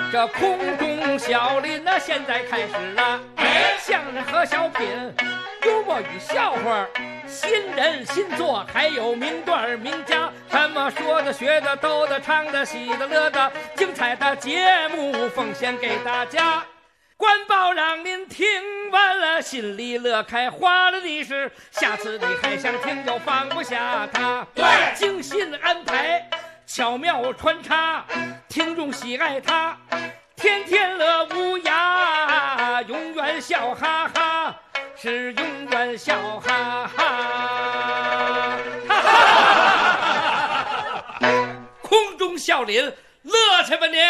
这空中笑林呢，现在开始了。相声和小品，幽默与笑话，新人新作，还有名段名家，什么说的、学的、逗的、唱的、喜的、乐的，精彩的节目奉献给大家。官报让您听完了，心里乐开花了的是，下次你还想听就放不下它。对，精心安排，巧妙穿插，听众喜爱它，天天乐无涯，永远笑哈哈，是永远笑哈哈。空中笑林，乐去吧您！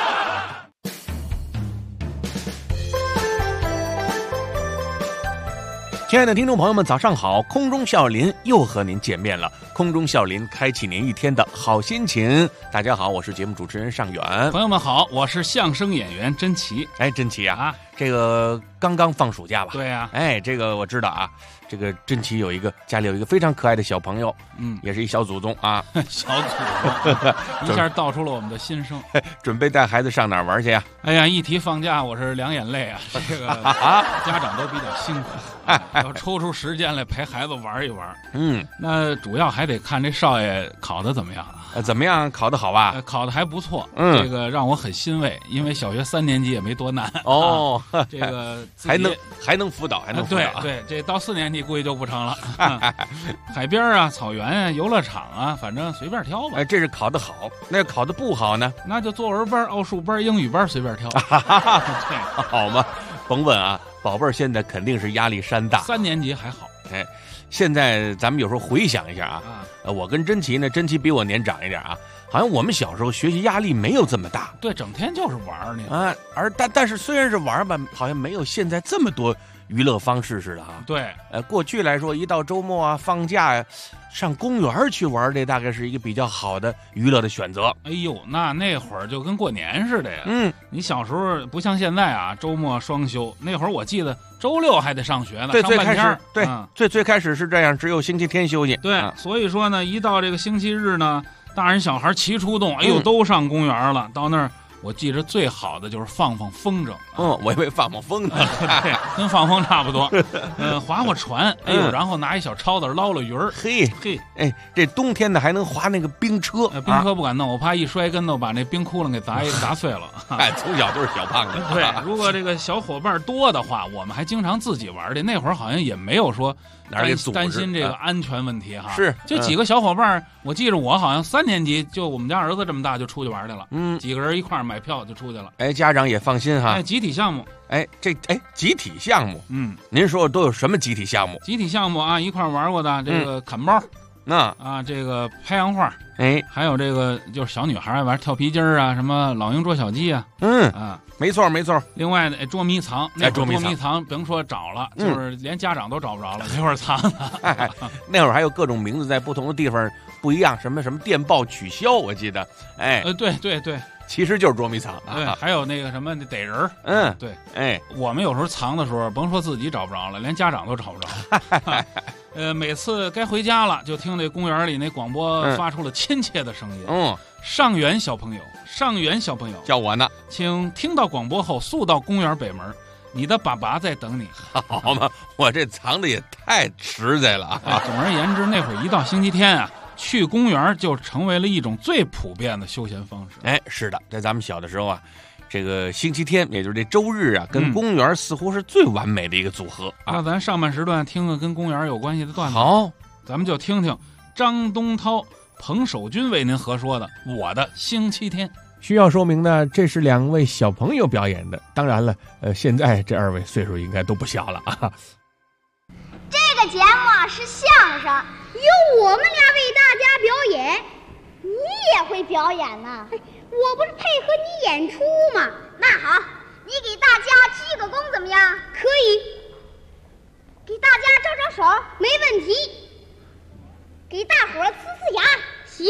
亲爱的听众朋友们，早上好！空中笑林又和您见面了。空中笑林开启您一天的好心情。大家好，我是节目主持人尚远。 朋友们好，我是相声演员甄奇。 哎，甄奇啊，这个刚刚放暑假吧？ 对呀。 哎，这个我知道啊。这个甄奇家里有一个非常可爱的小朋友，也是一小祖宗啊。 小祖宗，一下道出了我们的心声。 准备带孩子上哪儿玩去呀？ 哎呀，一提放假，我是两眼泪啊。这个家长都比较辛苦，要抽出时间来陪孩子玩一玩。那主要还得看这少爷考得怎么样。 怎么样？考得好吧？ 考得还不错。这个让我很欣慰，因为小学3年级也没多难。 哦， 这个还能辅导，还能辅导。 对，这到4年级估计就不成了。海边啊，草原啊，游乐场啊，反正随便挑吧。 哎，这是考得好。那考得不好呢？ 那就作文班、奥数班、英语班随便挑。 对，好嘛，甭问啊，宝贝儿现在肯定是压力山大。 3年级还好。 哎，现在咱们有时候回想一下啊，我跟甄奇呢，甄奇比我年长一点啊，好像我们小时候学习压力没有这么大。 对，整天就是玩呢啊，但是虽然是玩吧，好像没有现在这么多娱乐方式似的啊。 对， 过去来说，一到周末啊、放假呀，上公园去玩，这大概是一个比较好的娱乐的选择。 哎呦，那会儿就跟过年似的呀。你小时候不像现在啊，周末双休。那会儿我记得周6还得上学呢。 对， 上半天。 最开始是这样，只有星期天休息。 对，所以说呢，一到这个星期日呢，大人小孩齐出动，哎呦，都上公园了。到那儿，我记着最好的就是放风筝。 我以为放风呢。 对，跟放风差不多。划船，哎呦，然后拿一小抄子捞了鱼儿。 嘿，哎，这冬天呢还能划那个冰车。 冰车不敢弄，我怕一摔跟头把那冰窟窿给砸碎了。 哎，从小都是小胖子。 对，如果这个小伙伴多的话，我们还经常自己玩的。那会儿好像也没有说担心这个安全问题哈。 是， 就几个小伙伴，我记着我好像3年级就我们家儿子这么大就出去玩去了。几个人一块儿买票就出去了。 哎，家长也放心哈。 哎，集体项目。 集体项目。您说都有什么集体项目？ 集体项目啊，一块玩过的这个砍包。这个拍洋画。还有这个就是小女孩爱玩跳皮筋啊，什么老鹰捉小鸡啊。 没错。 另外的捉迷藏，捉迷藏甭说找了，就是连家长都找不着了，没法藏的。 那会儿还有各种名字，在不同的地方不一样，什么电报取消，我记得。 对， 其实就是捉迷藏。 对，还有那个什么逮人。对，我们有时候藏的时候，甭说自己找不着了，连家长都找不着。每次该回家了，就听这公园里那广播发出了亲切的声音。上元小朋友， 叫我呢， 请听到广播后速到公园北门，你的爸爸在等你。 好嘛，我这藏的也太实在了啊！ 总而言之，那会儿一到星期天啊，去公园就成为了一种最普遍的休闲方式。 是的，在咱们小的时候啊，这个星期天，也就是这周日啊，跟公园似乎是最完美的一个组合啊。 那咱上半时段听个跟公园有关系的段子。 好， 咱们就听听张东涛、彭守军为您合说的《我的星期天》。 需要说明呢，这是2位小朋友表演的。当然了，现在这2位岁数应该都不小了啊。 这个节目是相声，由我们俩为大家表演，你也会表演呢。我不是配合你演出吗？那好，你给大家鞠个躬怎么样？可以。给大家招手，没问题。给大伙儿呲呲牙，行。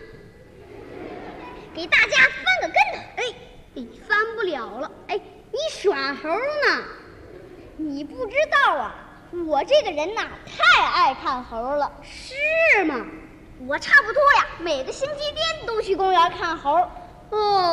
给大家翻个跟头，翻不了了。你耍猴呢？你不知道啊，我这个人呐，太爱看猴了。是吗？我差不多呀，每个星期天都去公园看猴。哦，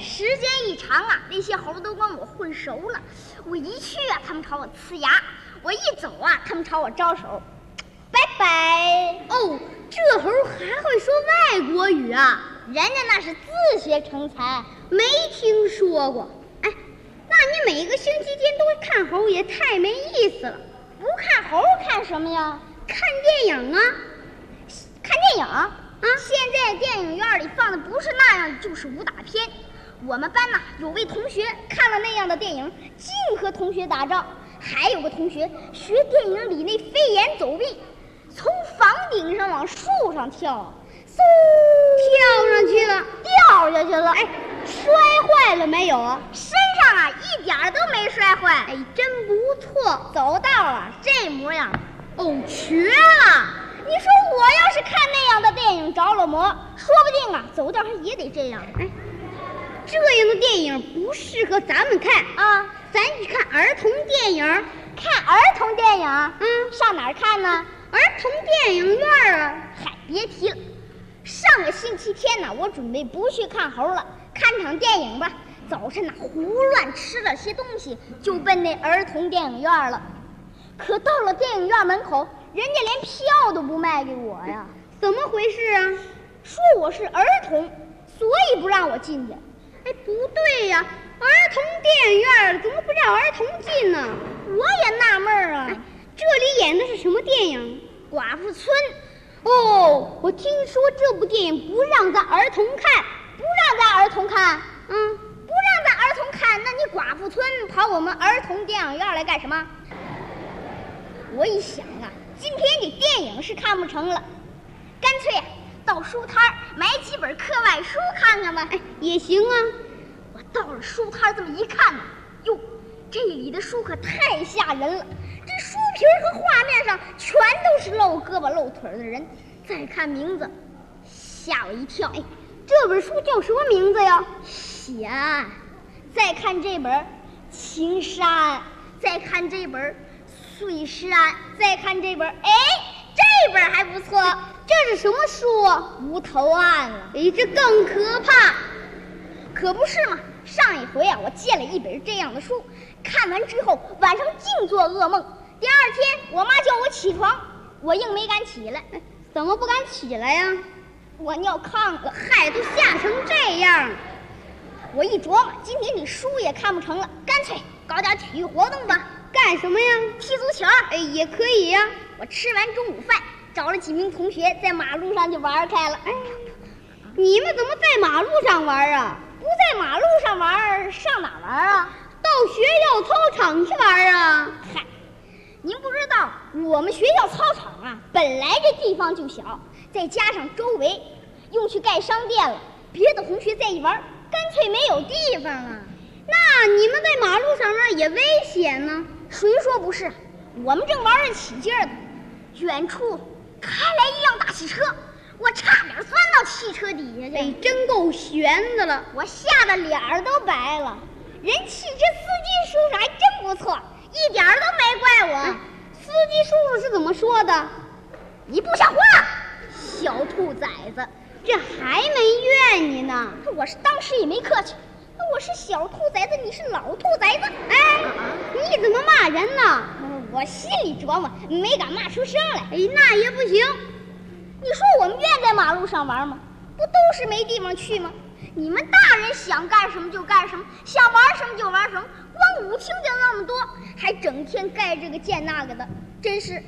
时间一长啊，那些猴都跟我混熟了。我一去啊，他们朝我呲牙；我一走啊，他们朝我招手。拜拜。 哦，这猴还会说外国语啊？ 人家那是自学成才， 没听说过。哎，那你每个星期天都会看猴，也太没意思了。 不看猴看什么呀？ 看电影啊。 看电影啊？现在电影院里放的不是那样，就是武打片。我们班有位同学看了那样的电影，净和同学打仗；还有个同学学电影里那飞檐走壁，从房顶上往树上跳， 跳上去了， 掉下去了。 哎，摔坏了没有啊？ 身上一点都没摔坏。 哎，真不错。 走道这模样。 哦，绝了！ 你说我要是看那样的电影着了魔，说不定走道也得这样。 哎，这样的电影不适合咱们看啊， 咱去看儿童电影。 看儿童电影？上哪儿看呢？ 儿童电影院啊。 嗨，别提了。上个星期天我准备不去看猴了，看场电影吧。早晨胡乱吃了些东西，就奔那儿童电影院了。可到了电影院门口，人家连票都不卖给我呀！ 怎么回事啊？ 说我是儿童，所以不让我进去。 哎，不对呀，儿童电影院怎么不让儿童进呢？ 我也纳闷啊。 这里演的是什么电影？ 寡妇村。 哦，我听说这部电影不让咱儿童看。 不让咱儿童看？ 不让咱儿童看，那你寡妇村跑我们儿童电影院来干什么？我一想今天这电影是看不成了，干脆到书摊买几本课外书看看吧。 哎，也行啊。 我到了书摊这么一看哟，这里的书可太吓人了。这书皮和画面上全都是露胳膊露腿的人。再看名字，吓我一跳。哎， 这本书叫什么名字呀？ 血案。再看这本情杀案，再看这本碎尸案，再看这本，这本还不错。 这是什么书啊？ 无头案了。 哎，这更可怕。 可不是嘛，上一回我借了一本这样的书，看完之后晚上净做噩梦。第二天我妈叫我起床，我硬没敢起来。 怎么不敢起来呀？ 我尿炕了。 嗨，都吓成这样。 我一琢磨，今天这书也看不成了，干脆搞点体育活动吧。 干什么呀？ 踢足球。 哎，也可以呀。 我吃完中午饭，找了几名同学在马路上就玩开了。 哎，你们怎么在马路上玩啊？ 不在马路上玩，上哪玩啊？ 到学校操场去玩啊？ 嗨，您不知道，我们学校操场本来这地方就小，再加上周围用去盖商店了，别的同学在一玩，干脆没有地方啊。 那你们在马路上玩也危险呢。 谁说不是？我们正玩得起劲儿呢，远处开来一辆大汽车，我差点钻到汽车底下去。 哎，真够悬的了， 我吓得脸儿都白了。人汽车司机叔叔还真不错，一点都没怪我。 司机叔叔是怎么说的？ 你不像话，小兔崽子！ 这还没怨你呢。 我是当时也没客气。我是小兔崽子，你是老兔崽子。 哎，你怎么骂人呢？ 我心里琢磨，没敢骂出声来。 哎，那也不行。 你说我们愿在马路上玩吗？不都是没地方去吗？你们大人想干什么就干什么，想玩什么就玩什么，光舞厅就那么多，还整天盖这个建那个的，真是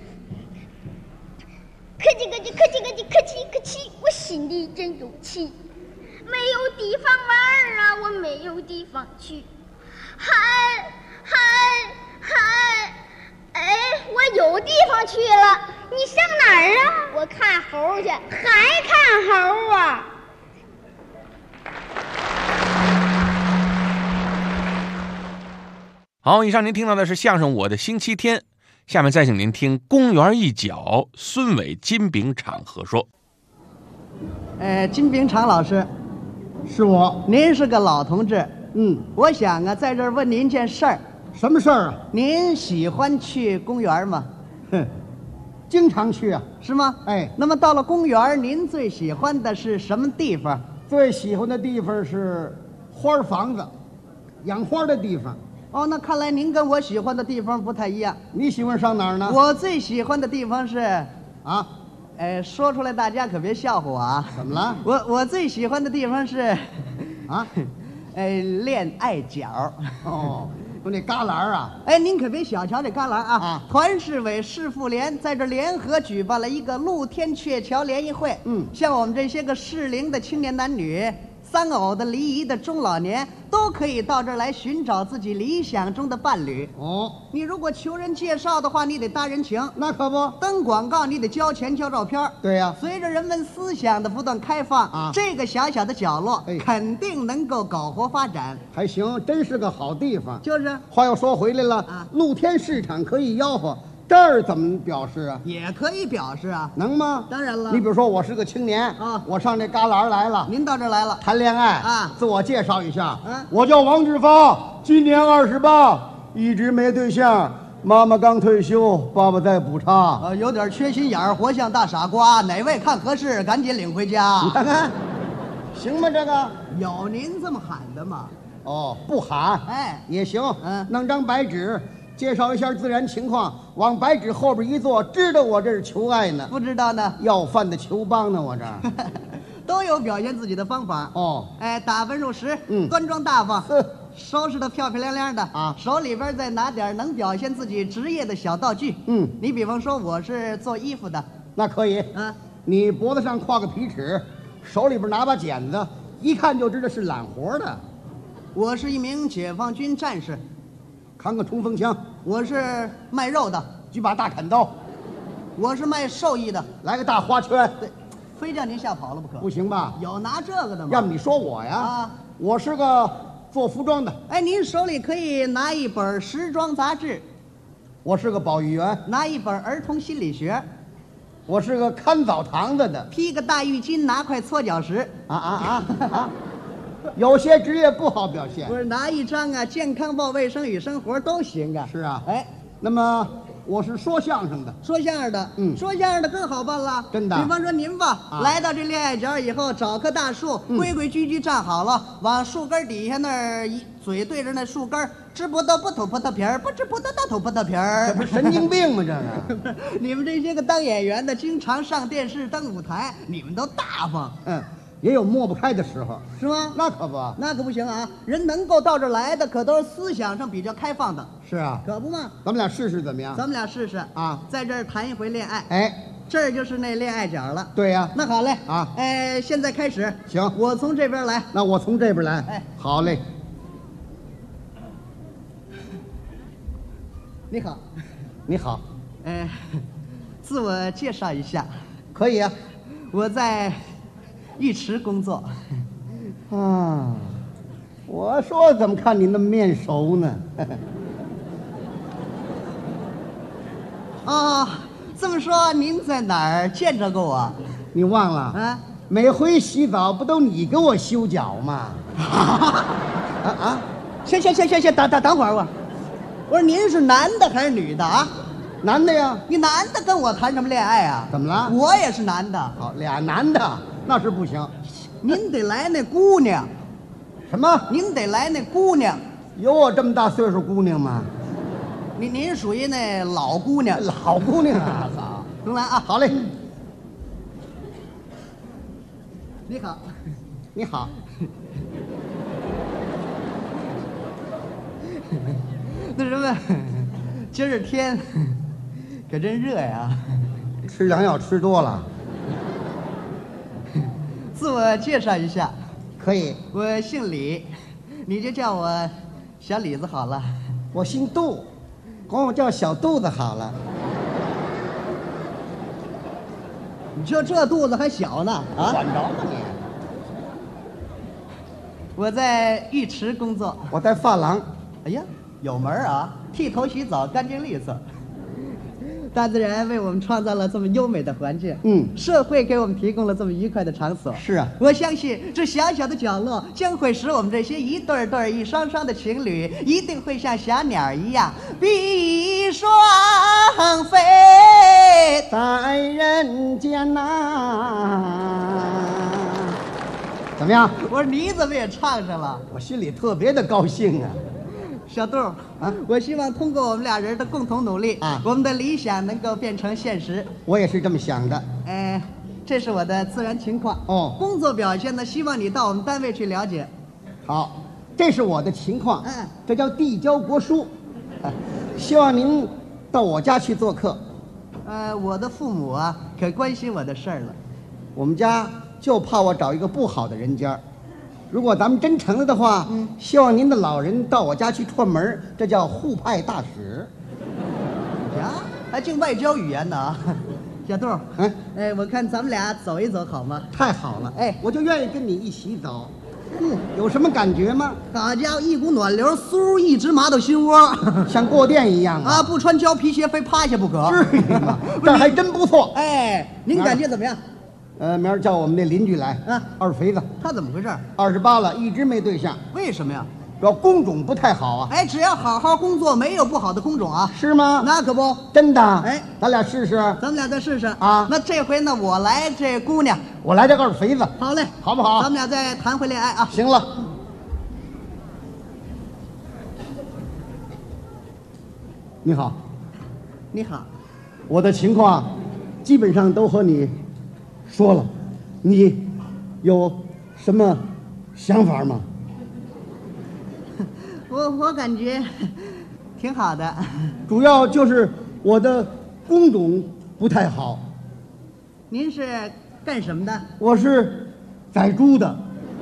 客气客气客气客气客气客气，我心里真有气。没有地方玩我没有地方去。嗨，我有地方去了。 你上哪儿啊？ 我看猴去。 还看猴啊？ 好，以上您听到的是相声《我的星期天》，下面再请您听《公园一角》，孙伟、金炳昶合说。 金炳昶老师， 是我。 您是个老同志，我想在这儿问您件事儿。 什么事儿啊？ 您喜欢去公园吗？ 经常去啊。 是吗？ 哎， 那么到了公园，您最喜欢的是什么地方？ 最喜欢的地方是花房子，养花的地方。 哦，那看来您跟我喜欢的地方不太一样。 你喜欢上哪儿呢？ 我最喜欢的地方是， 啊， 说出来大家可别笑话我啊。 怎么了？ 我最喜欢的地方是， 啊， 恋爱角。 哦，就那旮旯啊。 您可别小瞧这旮旯啊！团市委、市妇联在这联合举办了一个露天鹊桥联谊会。像我们这些个适龄的青年男女、丧偶的、离异的中老年，都可以到这儿来寻找自己理想中的伴侣。 哦， 你如果求人介绍的话，你得搭人情； 那可不， 登广告你得交钱交照片。 对呀。 随着人们思想的不断开放，这个小小的角落肯定能够搞活发展。 还行，真是个好地方。 就是。 话又说回来了，露天市场可以吆喝。这儿怎么表示啊？ 也可以表示啊， 能吗？ 当然了。 你比如说，我是个青年啊，我上这旮旯来了， 您到这儿来了， 谈恋爱啊， 自我介绍一下，我叫王志发，今年28，一直没对象，妈妈刚退休，爸爸在补差， 有点缺心眼儿，活像大傻瓜，哪位看合适，赶紧领回家。 你看看，行吗？这个有您这么喊的吗？ 哦，不喊，也行，弄张白纸。介绍一下自然情况，往白纸后边一坐，知道我这是求爱呢？ 不知道呢？ 要饭的求帮呢？我这都有表现自己的方法。 哦， 打扮入时，端庄大方，收拾得漂漂亮亮的啊，手里边再拿点能表现自己职业的小道具。你比方说我是做衣服的， 那可以。你脖子上挎个皮尺，手里边拿把剪子，一看就知道是揽活的。 我是一名解放军战士。 扛个冲锋枪， 我是卖肉的； 举把大砍刀， 我是卖兽医的； 来个大花圈， 对，非叫您吓跑了不可。 不行吧？ 有拿这个的吗？ 要么你说我呀？我是个做服装的。 您手里可以拿一本时装杂志。 我是个保育员。 拿一本儿童心理学。 我是个看澡堂子的。 披个大浴巾，拿块搓脚石。 有些职业不好表现。 不是拿一张健康报、卫生与生活都行啊。 是啊，那么我是说相声的。 说相声的，说相声的更好办了。 真的。 比方说您吧，来到这恋爱角以后，找棵大树，规规矩矩站好了，往树根底下那儿嘴对着那树根，吃葡萄不吐葡萄皮儿，不吃葡萄倒吐葡萄皮儿。 这不是神经病吗？这个。 你们这些个当演员的，经常上电视、登舞台，你们都大方。 也有抹不开的时候， 是吗？ 那可不， 那可不行啊！人能够到这儿来的，可都是思想上比较开放的。 是啊， 可不嘛。 咱们俩试试怎么样？ 咱们俩试试啊，在这儿谈一回恋爱。这儿就是那恋爱角了。 对呀。 那好嘞啊， 现在开始。 行， 我从这边来。 那我从这边来。好嘞。 你好。 你好。 自我介绍一下。 可以啊。 我在浴池工作。 我说怎么看你那么面熟呢？ 这么说您在哪儿见着过我？ 你忘了？每回洗澡不都你给我修脚吗？ 行，等会儿我说您是男的还是女的啊？ 男的呀。 你男的跟我谈什么恋爱啊？ 怎么了？ 我也是男的。 好，俩男的那是不行。 您得来那姑娘。 什么？ 您得来那姑娘。 有我这么大岁数姑娘吗？ 您属于那老姑娘。 老姑娘啊，好， 能来啊？ 好嘞。 你好。 你好。 那什么，今儿天可真热呀。 吃洋药吃多了。 自我介绍一下。 可以。 我姓李，你就叫我小李子好了。 我姓杜，管我叫小肚子好了。 你就这肚子还小呢？ 管着吗你？ 我在浴池工作。 我在发廊。 哎呀，有门啊！剃头洗澡干净利索。大自然为我们创造了这么优美的环境，社会给我们提供了这么愉快的场所。 是啊， 我相信这小小的角落将会使我们这些一对对、一双双的情侣，一定会像小鸟一样比双飞在人间呐。 怎么样？ 我说你怎么也唱上了？ 我心里特别的高兴啊！ 小杜啊，我希望通过我们俩人的共同努力啊，我们的理想能够变成现实。 我也是这么想的。 这是我的自然情况哦。 工作表现呢，希望你到我们单位去了解。 好，这是我的情况。这叫递交国书。希望您到我家去做客。 我的父母啊，可关心我的事儿了。 我们家就怕我找一个不好的人家。如果咱们真成了的话，希望您的老人到我家去串门，这叫互派大使。 呀，还净外交语言呢啊！小杜，我看咱们俩走一走好吗？ 太好了，我就愿意跟你一起走。有什么感觉吗？ 好家伙，一股暖流，嗖一直麻到心窝， 像过电一样啊！不穿胶皮鞋非趴下不可。 至于吗？这还真不错。 您感觉怎么样？ 明儿叫我们那邻居来二肥子。 他怎么回事 ？28了，一直没对象。 为什么呀？ 主要工种不太好啊。 只要好好工作，没有不好的工种啊。 是吗？ 那可不， 真的。咱俩试试。 咱们俩再试试啊。 那这回呢，我来这姑娘， 我来这二肥子。 好嘞， 好不好？ 咱们俩再谈回恋爱啊。 行了。你好。 你好。 我的情况基本上都和你说了，你有什么想法吗？ 我感觉挺好的， 主要就是我的工种不太好。 您是干什么的？ 我是宰猪的。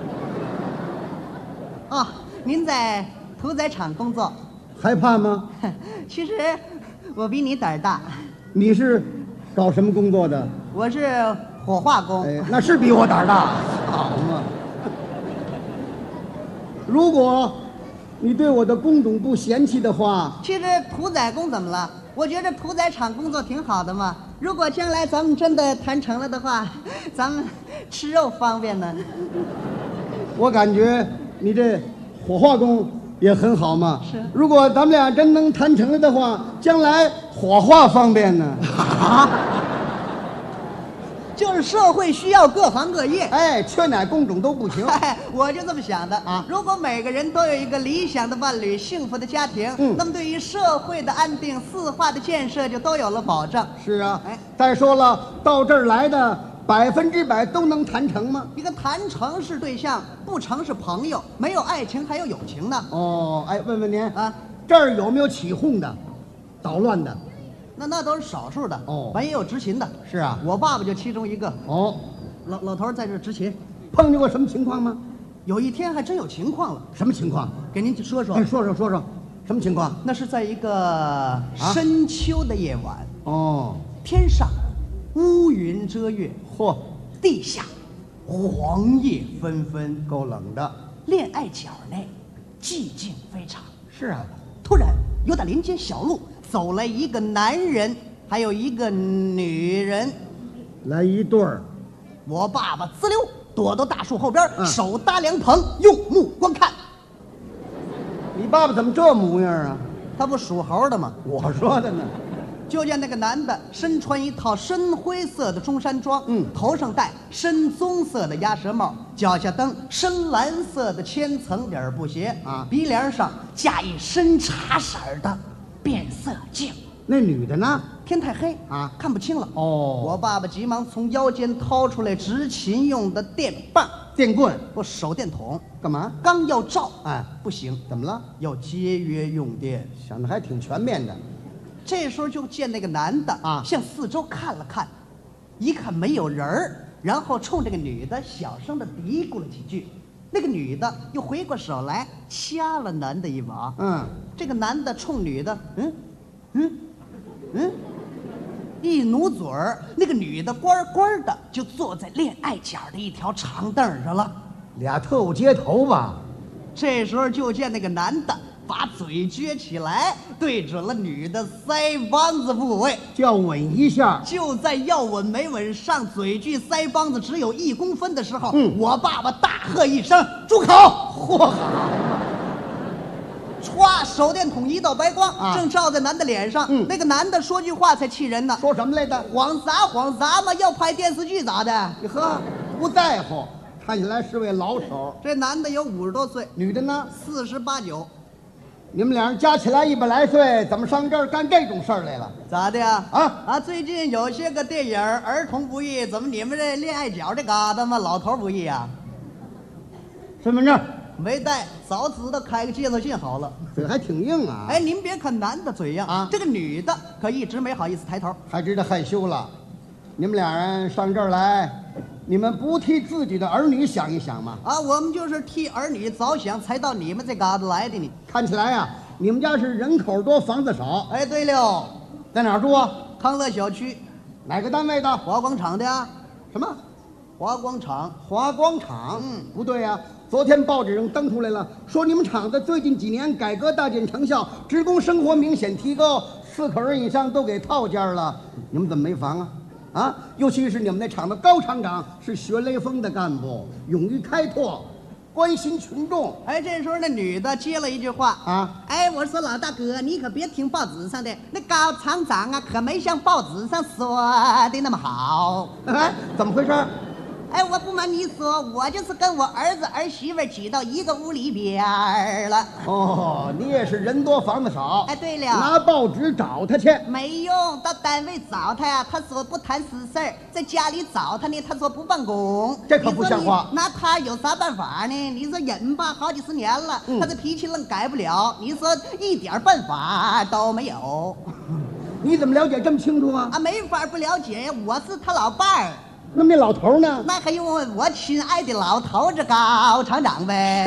哦，您在屠宰场工作。 害怕吗？ 其实我比你胆儿大。 你是搞什么工作的？ 我是火化工。 那是比我胆儿大。好嘛。如果你对我的工种不嫌弃的话， 其实屠宰工怎么了？我觉得屠宰场工作挺好的嘛。如果将来咱们真的谈成了的话，咱们吃肉方便呢。 我感觉你这火化工也很好嘛。 是。 如果咱们俩真能谈成了的话，将来火化方便呢。 就是社会需要各行各业， 缺哪工种都不行。 我就这么想的啊。如果每个人都有一个理想的伴侣、幸福的家庭，那么对于社会的安定、四化的建设就都有了保障。 是啊，再说了，到这儿来的100%都能谈成吗？ 一个谈成是对象，不成是朋友，没有爱情还有友情呢。 哦，问问您啊，这儿有没有起哄的、捣乱的？ 那都是少数的哦， 完也有执勤的。 是啊， 我爸爸就其中一个。 哦， 老头在这执勤， 碰见过什么情况吗？ 有一天还真有情况了。 什么情况？ 给您说说。 说说，什么情况？ 那是在一个深秋的夜晚。 哦， 天上乌云遮月， 嚯， 地下黄叶纷纷， 够冷的。 恋爱角内寂静非常。 是啊， 突然有打林间小路走来一个男人，还有一个女人， 来一对儿。 我爸爸滋溜躲到大树后边，手搭凉棚，用目光看。 你爸爸怎么这模样啊？ 他不属猴的吗？ 我说的呢。 就见那个男的身穿一套深灰色的中山装，头上戴深棕色的鸭舌帽，脚下蹬深蓝色的千层底布鞋啊，鼻梁上架一深茶色的变色镜。 那女的呢？ 天太黑啊， 看不清了。 哦， 我爸爸急忙从腰间掏出来执勤用的电棒、 电棍， 不手电筒， 干嘛？ 刚要照，不行， 怎么了？ 要节约用电。 想的还挺全面的。 这时候就见那个男的啊，向四周看了看，一看没有人儿，然后冲这个女的小声的嘀咕了几句。那个女的又回过手来掐了男的一把。这个男的冲女的，一努嘴儿，那个女的乖乖的就坐在恋爱角的一条长凳上了。 俩特务接头吧。 这时候就见那个男的把嘴撅起来，对准了女的腮帮子部位， 就要吻一下。 就在要吻没吻上嘴距腮帮子只有1公分的时候，我爸爸大喝一声：“住口！” 嚯！ 歘，手电筒一道白光，正照在男的脸上。那个男的说句话才气人呢。 说什么来着？ 晃啥嘛？要拍电视剧咋的？ 你呵，不在乎。 看起来是位老手。 这男的有50多岁， 女的呢 48、9。 你们俩人加起来100来岁，怎么上这儿干这种事儿来了？ 咋的呀？ 啊， 最近有些个电影儿童不宜，怎么你们这恋爱角这嘎达嘛，老头不宜啊？ 身份证没带，早知道开个介绍信好了。 嘴还挺硬啊！ 哎，您别看男的嘴硬啊，这个女的可一直没好意思抬头， 还知道害羞了。你们俩人上这儿来，你们不替自己的儿女想一想吗？ 我们就是替儿女着想，才到你们这嘎达来的呢。 看起来呀，你们家是人口多，房子少。 哎，对了， 在哪儿住啊？ 康乐小区。 哪个单位的？ 华广场的啊？ 什么？ 华广场？ 华广场？不对呀。昨天报纸上登出来了，说你们厂子最近几年改革大见成效，职工生活明显提高，4口人以上都给套间了。你们怎么没房啊？尤其是你们那厂的高厂长是学雷锋的干部，勇于开拓，关心群众。 哎，这时候那女的接了一句话哎，我说老大哥，你可别听报纸上的，那高厂长啊，可没像报纸上说的那么好。 哎，怎么回事？ 哎，我不瞒你说，我就是跟我儿子儿媳妇挤到一个屋里边了。 哦，你也是人多房子少。 哎，对了， 拿报纸找他去。 没用，到单位找他呀，他说不谈私事儿；在家里找他呢，他说不办公。 这可不像话。 那他有啥办法呢？你说人吧，好几十年了，他这脾气愣改不了。你说一点办法都没有。 你怎么了解这么清楚啊？ 没法不了解呀，我是他老伴儿。 那么那老头呢？ 那还用问我亲爱的老头子高厂长呗。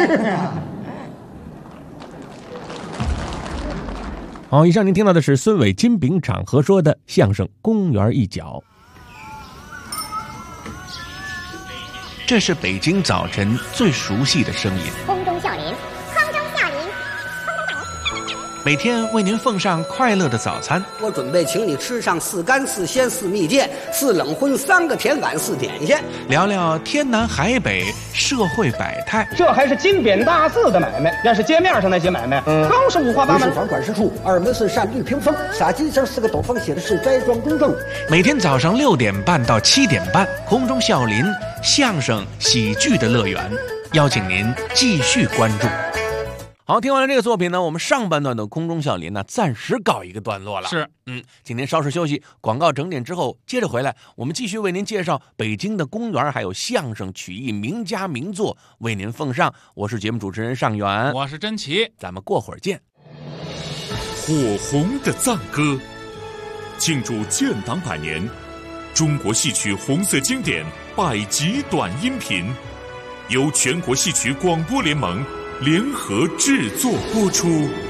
好，以上您听到的是孙伟、金炳场合说的相声《公园一角》。 这是北京早晨最熟悉的声音， 空中笑林，空中笑林， 每天为您奉上快乐的早餐。 我准备请你吃上4干4鲜4蜜饯4冷荤3个甜碗4点心， 聊聊天南海北社会百态。 这还是金匾大字的买卖，要是街面上那些买卖，更是五花八门。 房管事处2门是上绿屏风，洒金星4个斗方，写的是斋庄公正。 每天早上6点半到7点半，空中笑林相声喜剧的乐园，邀请您继续关注。好，听完了这个作品呢，我们上半段的空中笑林呢，暂时告一个段落了。 是， 请您稍事休息，广告整点之后接着回来，我们继续为您介绍北京的公园，还有相声曲艺名家名作为您奉上。我是节目主持人尚远， 我是甄奇， 咱们过会儿见。 火红的赞歌，庆祝建党100年，中国戏曲红色经典100集短音频，由全国戏曲广播联盟联合制作播出。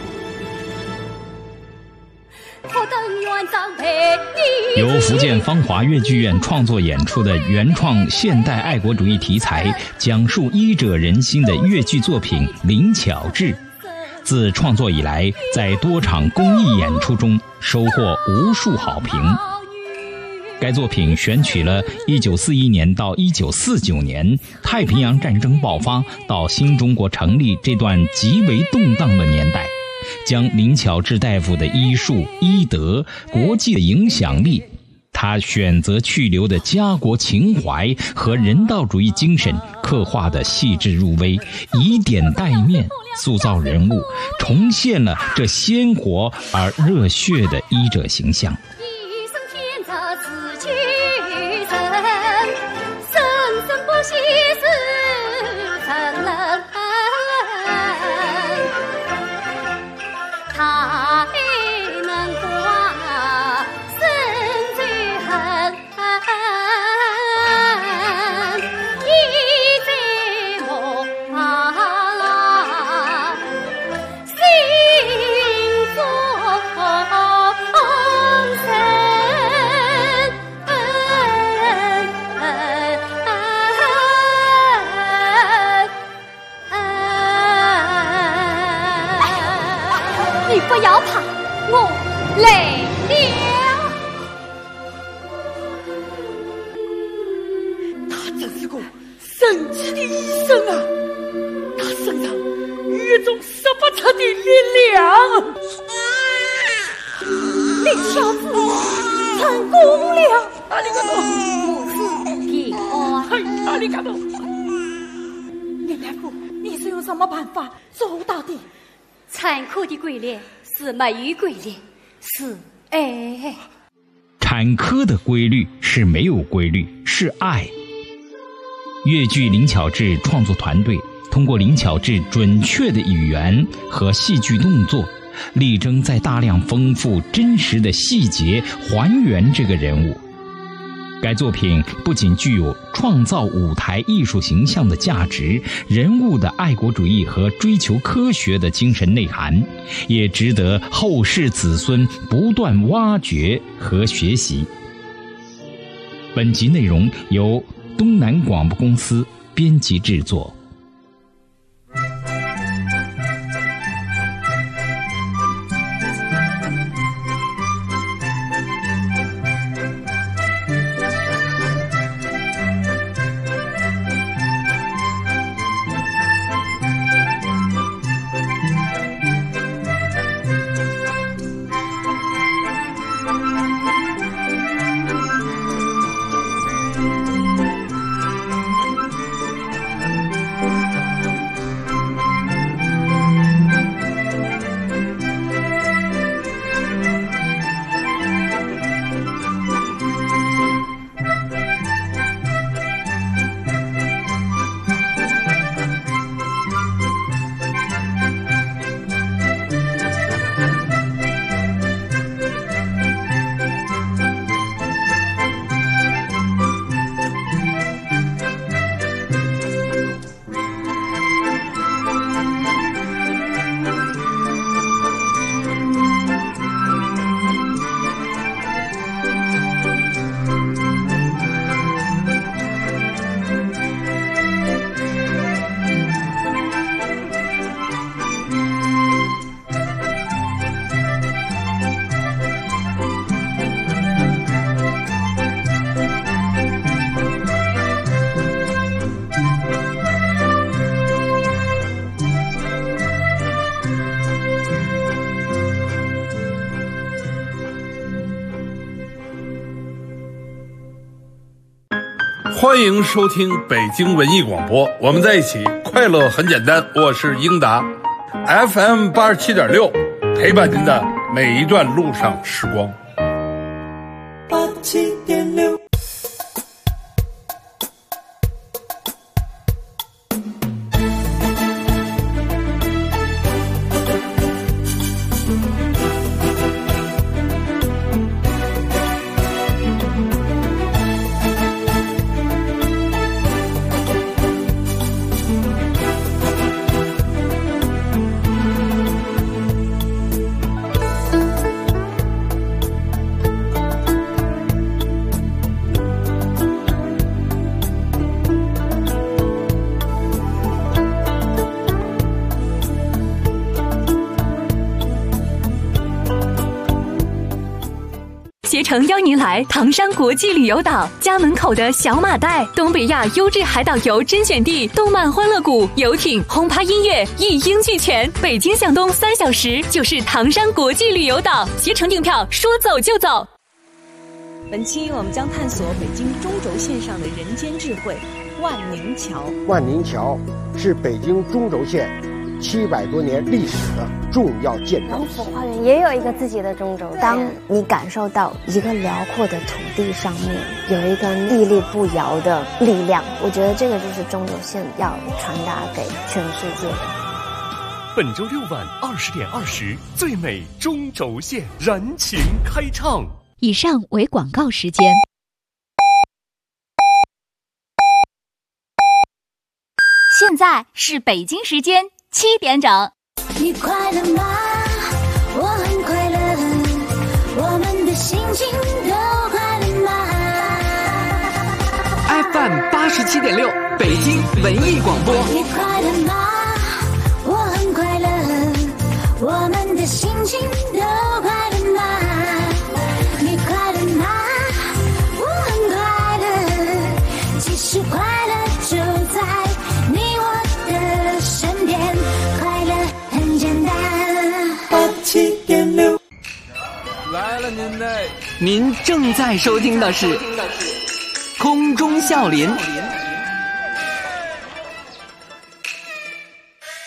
由福建芳华粤剧院创作演出的原创现代爱国主义题材，讲述医者仁心的粤剧作品《灵巧志》，自创作以来，在多场公益演出中收获无数好评。该作品选取了1941年到1949年太平洋战争爆发到新中国成立这段极为动荡的年代，将林巧稚大夫的医术、医德、国际的影响力，他选择去留的家国情怀和人道主义精神刻画的细致入微，以点带面，塑造人物，重现了这鲜活而热血的医者形象。 你不要怕，我来了。 他真是个神奇的医生啊！他身上有种说不出的力量。林小子成功了！阿里嘎多，我是平安。阿里嘎多。 什么办法走到底？ 残酷的规律是没有规律，是爱。 产科的规律是没有规律，是爱。越剧灵巧智创作团队通过灵巧智准确的语言和戏剧动作，力争在大量丰富真实的细节还原这个人物。该作品不仅具有创造舞台艺术形象的价值，人物的爱国主义和追求科学的精神内涵，也值得后世子孙不断挖掘和学习。本集内容由东南广播公司编辑制作。 欢迎收听北京文艺广播，我们在一起，快乐很简单。我是英达 ，FM 87.6，陪伴您的每一段路上时光。 87.6。 携程邀您来唐山国际旅游岛，家门口的小马岱，东北亚优质海岛游甄选地，动漫欢乐谷、游艇、轰趴音乐一应俱全。北京向东3小时就是唐山国际旅游岛，携程订票说走就走。 本期我们将探索北京中轴线上的人间智慧——万宁桥。 万宁桥是北京中轴线700多年历史的重要建筑。 王府花园也有一个自己的中轴线。当你感受到一个辽阔的土地上面有一个屹立不摇的力量，我觉得这个就是中轴线要传达给全世界的。 本周6晚20点20，最美中轴线燃情开唱。 以上为广告时间。 现在是北京时间7点整。 你快乐吗？我很快乐，我们的心情都快乐吗 ？FM 87.6，北京文艺广播。 你快乐吗？我很快乐，我们的心情都快乐吗？你快乐吗？我很快乐，其实快乐就在你我的身边，快乐很简单。 87.6， 来了您正在收听的是空中笑林。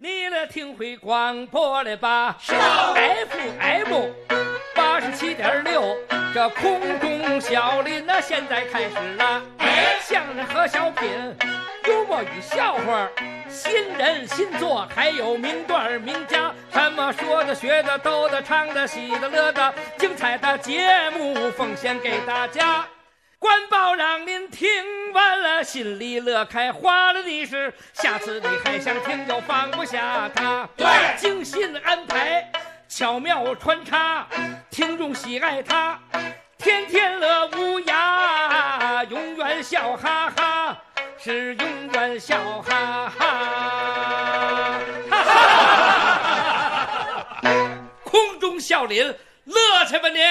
你了听会广播了吧？FM 87.6，这空中小林呢，现在开始了。相声和小品，幽默与笑话，新人新作，还有名段名家，什么说的、学的、逗的、唱的、喜的、乐的，精彩的节目奉献给大家。官报让您听完了，心里乐开花了的是，下次你还想听就放不下它。对，精心安排，巧妙穿插，听众喜爱它，天天乐无涯，永远笑哈哈，是永远笑哈哈。哈哈，空中笑林，乐去吧您！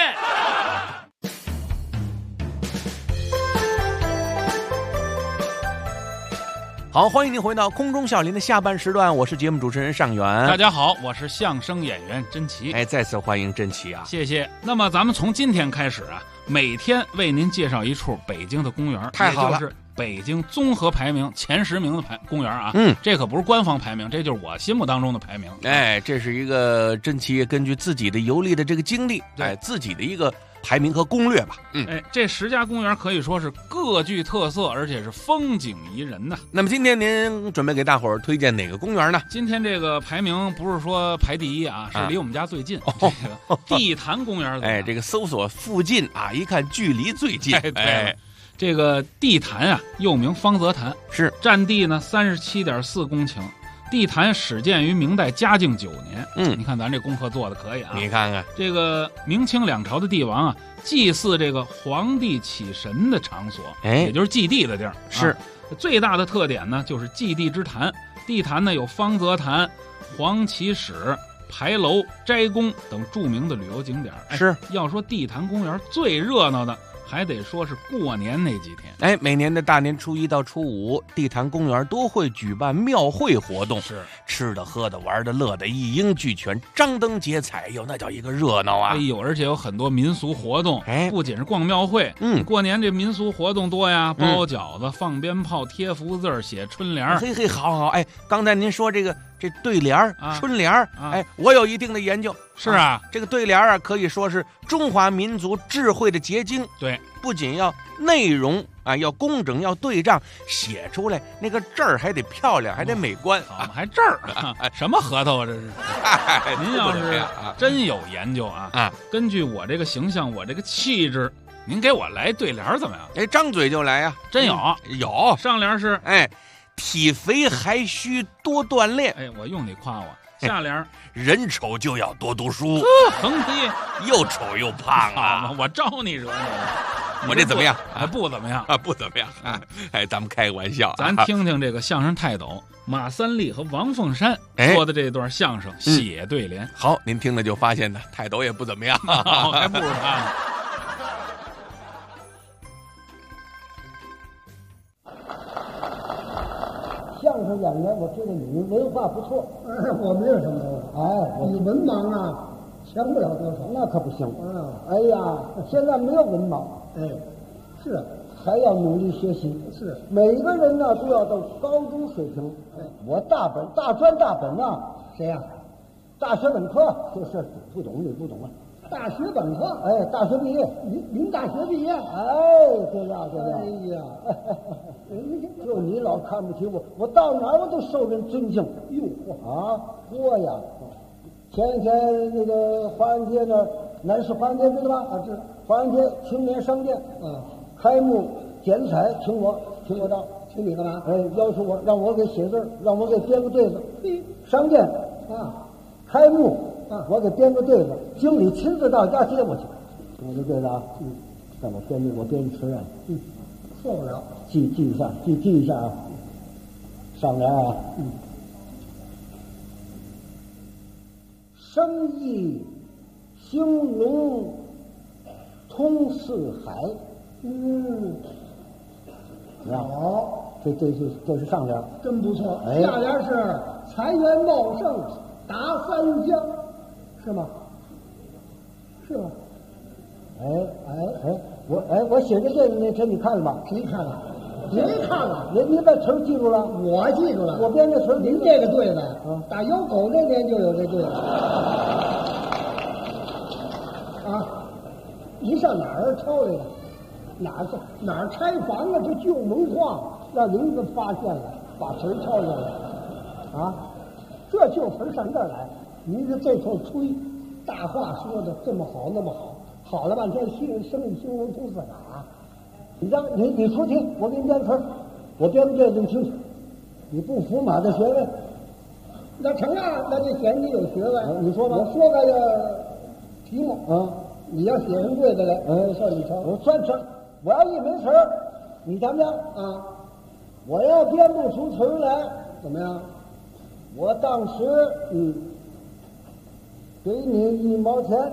好，欢迎您回到空中笑林的下半时段，我是节目主持人尚元。 大家好，我是相声演员甄奇。 再次欢迎甄奇啊！ 谢谢。那么咱们从今天开始啊，每天为您介绍一处北京的公园， 太好了， 也就是北京综合排名前10名的公园啊。这可不是官方排名，这就是我心目当中的排名。 这是一个甄奇根据自己的游历的这个经历，自己的一个排名和攻略吧。 这10家公园可以说是各具特色，而且是风景宜人呐。 那么今天您准备给大伙儿推荐哪个公园呢？ 今天这个排名不是说排第一啊，是离我们家最近，这个地坛公园。 这个搜索附近啊，一看距离最近。 这个地坛啊，又名方泽坛， 是占地呢37.4公顷。地坛始建于明代嘉靖9年。你看咱这功课做的可以啊！ 你看看这个明清两朝的帝王啊，祭祀这个皇帝起神的场所，也就是祭地的地儿。 是最大的特点呢，就是祭地之坛。地坛呢有方泽坛、黄旗史、牌楼、斋宫等著名的旅游景点。 是要说地坛公园最热闹的，还得说是过年那几天。 每年的大年初1到初5，地坛公园都会举办庙会活动， 是吃的、喝的、玩的、乐的一应俱全，张灯结彩，那叫一个热闹啊！ 而且有很多民俗活动，不仅是逛庙会，过年这民俗活动多呀，包饺子、放鞭炮、贴福字、写春联。 好，刚才您说这对联、春联，我有一定的研究。 是啊， 这个对联啊，可以说是中华民族智慧的结晶。 对， 不仅要内容啊，要工整，要对仗，写出来那个字儿还得漂亮，还得美观。 还字儿什么核桃啊？这是？您要是真有研究啊，根据我这个形象，我这个气质，您给我来对联怎么样？ 张嘴就来呀！ 真有， 有。 上联是体肥还需多锻炼。 我用你夸我。下联人丑就要多读书。 横批又丑又胖啊！ 我招你惹你了？ 我这怎么样？ 不怎么样啊，不怎么样。咱们开个玩笑。 咱听听这个相声泰斗马三立和王凤山说的这段相声写对联。 好，您听了就发现呢，泰斗也不怎么样， 还不如他呢。 相声演员，我知道你文化不错。我没有什么文化。你文盲啊，强不了多少。那可不行。哎呀，现在没有文盲。是，还要努力学习。是，每一个人呢都要到高中水平。我大专大本啊。谁呀？大学本科。就是不懂，你不懂啊。大学本科，大学毕业，您大学毕业，对呀。哎呀，就你老看不起我，我到哪儿我都受人尊敬。我呀，前一天那个华阳街那儿，南市华阳街知道吧？是华阳街青年商店，开幕剪彩，请我到，请你干嘛？要求我让我给写字，让我给编个对子。商店开幕。我给编个对子，经理亲自到家接我去。我这对子啊，让我编词啊，受不了。记一下啊。上联啊，生意兴隆通四海。好，这是上联，真不错。下联是财源茂盛达三江。是吗？我写的这个那天你看了吧？谁看了？ 谁看了？ 你把词儿记住了？ 我记住了。 我编的词儿， 您这个对子，打有狗那年就有这对子。啊，你上哪儿抄来的？哪儿拆房了？这旧门框让您给发现了，把词儿抄下来。啊，这旧词上这儿来，您这头吹，大话说的这么好那么好，好了半天生意兴隆通四海。你出题，我给你编词儿，我编不这就清楚。你不服马的学问，那成啊，那就显你有学问。你说吧，我说个题目啊，你要写成对的来，算你成。我算成，我要一没词儿，你讲讲啊。我要编不出词儿来，怎么样？我当时给你1毛钱。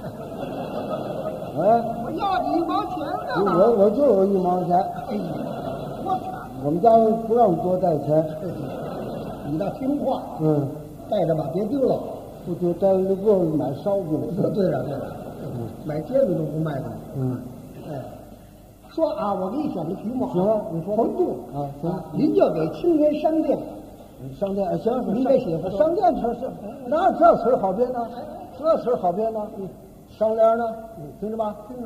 我要你1毛钱干嘛？我就有1毛钱。我们家不让多带钱。你那听话，带着吧，别丢了。不就带了个买烧饼。对了，买煎饼都不卖的。说啊，我给你选个题目。行，你说。冯度啊，行。您就给青年商店。商店行，您得写商店词是，哪有这词儿好编呢？这词儿好编呢？商联呢？听着吧，听着。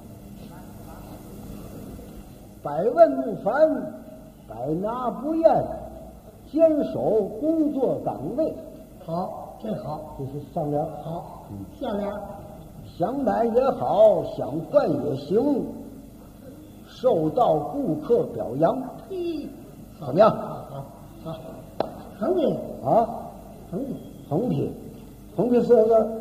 百问不烦，百拿不厌，坚守工作岗位。好，这好，这是上联。好，下联。想买也好，想换也行，受到顾客表扬。怎么样？好，横批啊，横批4个字。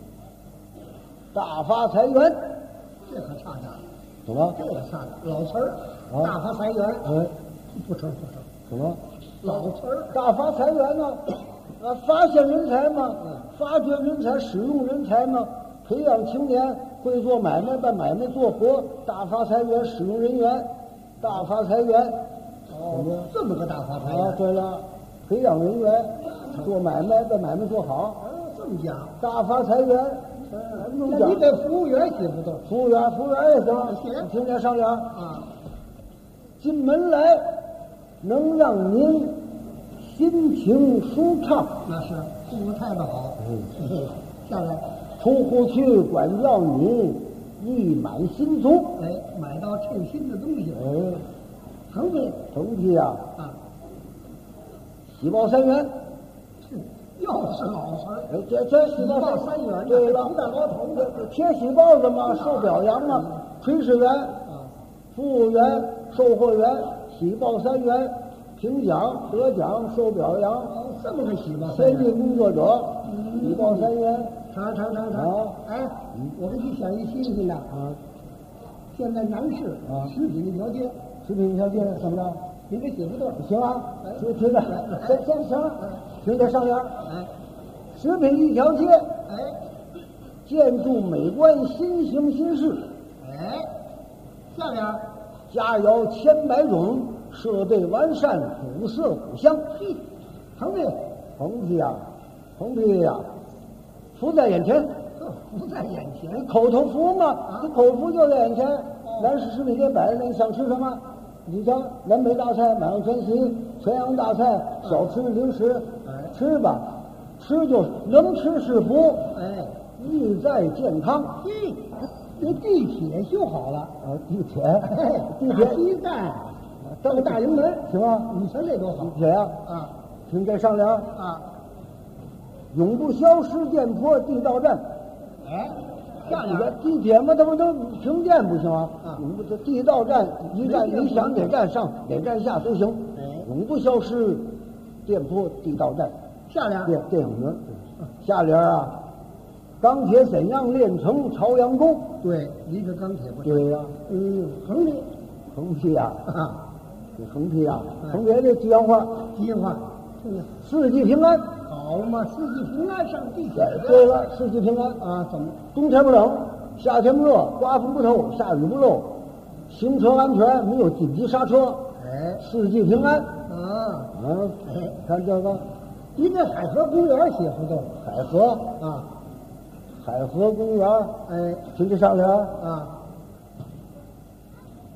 大发财源，这可差点。怎么？这个差点，老词儿。大发财源，不成。怎么？老词儿。大发财源呢？发现人才嘛，发掘人才，使用人才嘛，培养青年会做买卖，把买卖做活，大发财源，使用人员，大发财源。这么个大发财源啊！对了，培养人员，做买卖，把买卖做好。这么讲，大发财源。那你给服务员写不对？服务员也行。听见上联啊？进门来能让您心情舒畅，那是服务态度好。下来出户去管教你意满心足。买到称心的东西。横批啊，喜报3元。又是老词儿，这喜报3元，对了，不带老头的，贴喜报子嘛，受表扬嘛，炊事员、服务员、售货员，喜报3元，评奖、得奖、受表扬，这么个喜报。先进工作者，喜报3元。查。我给你选一新鲜的啊，现在南市食品一条街，怎么着？你给写不对，行啊，听着，行。听着上联，食品一条街，建筑美观，新型新式，下联，佳肴千百种，设备完善，古色古香。横批呀，福在眼前，口头福嘛，你口福就在眼前。南市食品街摆着，你想吃什么？你瞧，南北大菜、满汉全席、全羊大菜、小吃、零食，吃吧，吃就能吃是福，意在健康。那地铁修好了地铁西站到大营门，行吗？你瞧这多好！地铁呀，听这上联啊，永不消失电波地道站。下联地铁嘛，它不都停电不行啊？这地道站一站，你想哪站上哪站下都行，永不消失电波地道站。下联电影名。下联啊，钢铁怎样炼成朝阳沟？对，一个钢铁不对呀。横批啊，横批这吉祥话，四季平安。好嘛，四季平安上地铁。对了，四季平安啊，怎么？冬天不冷，夏天不热，刮风不透，下雨不漏，行车安全，没有紧急刹车。四季平安。看这个，你这海河公园写不对。海河公园，听这上联啊，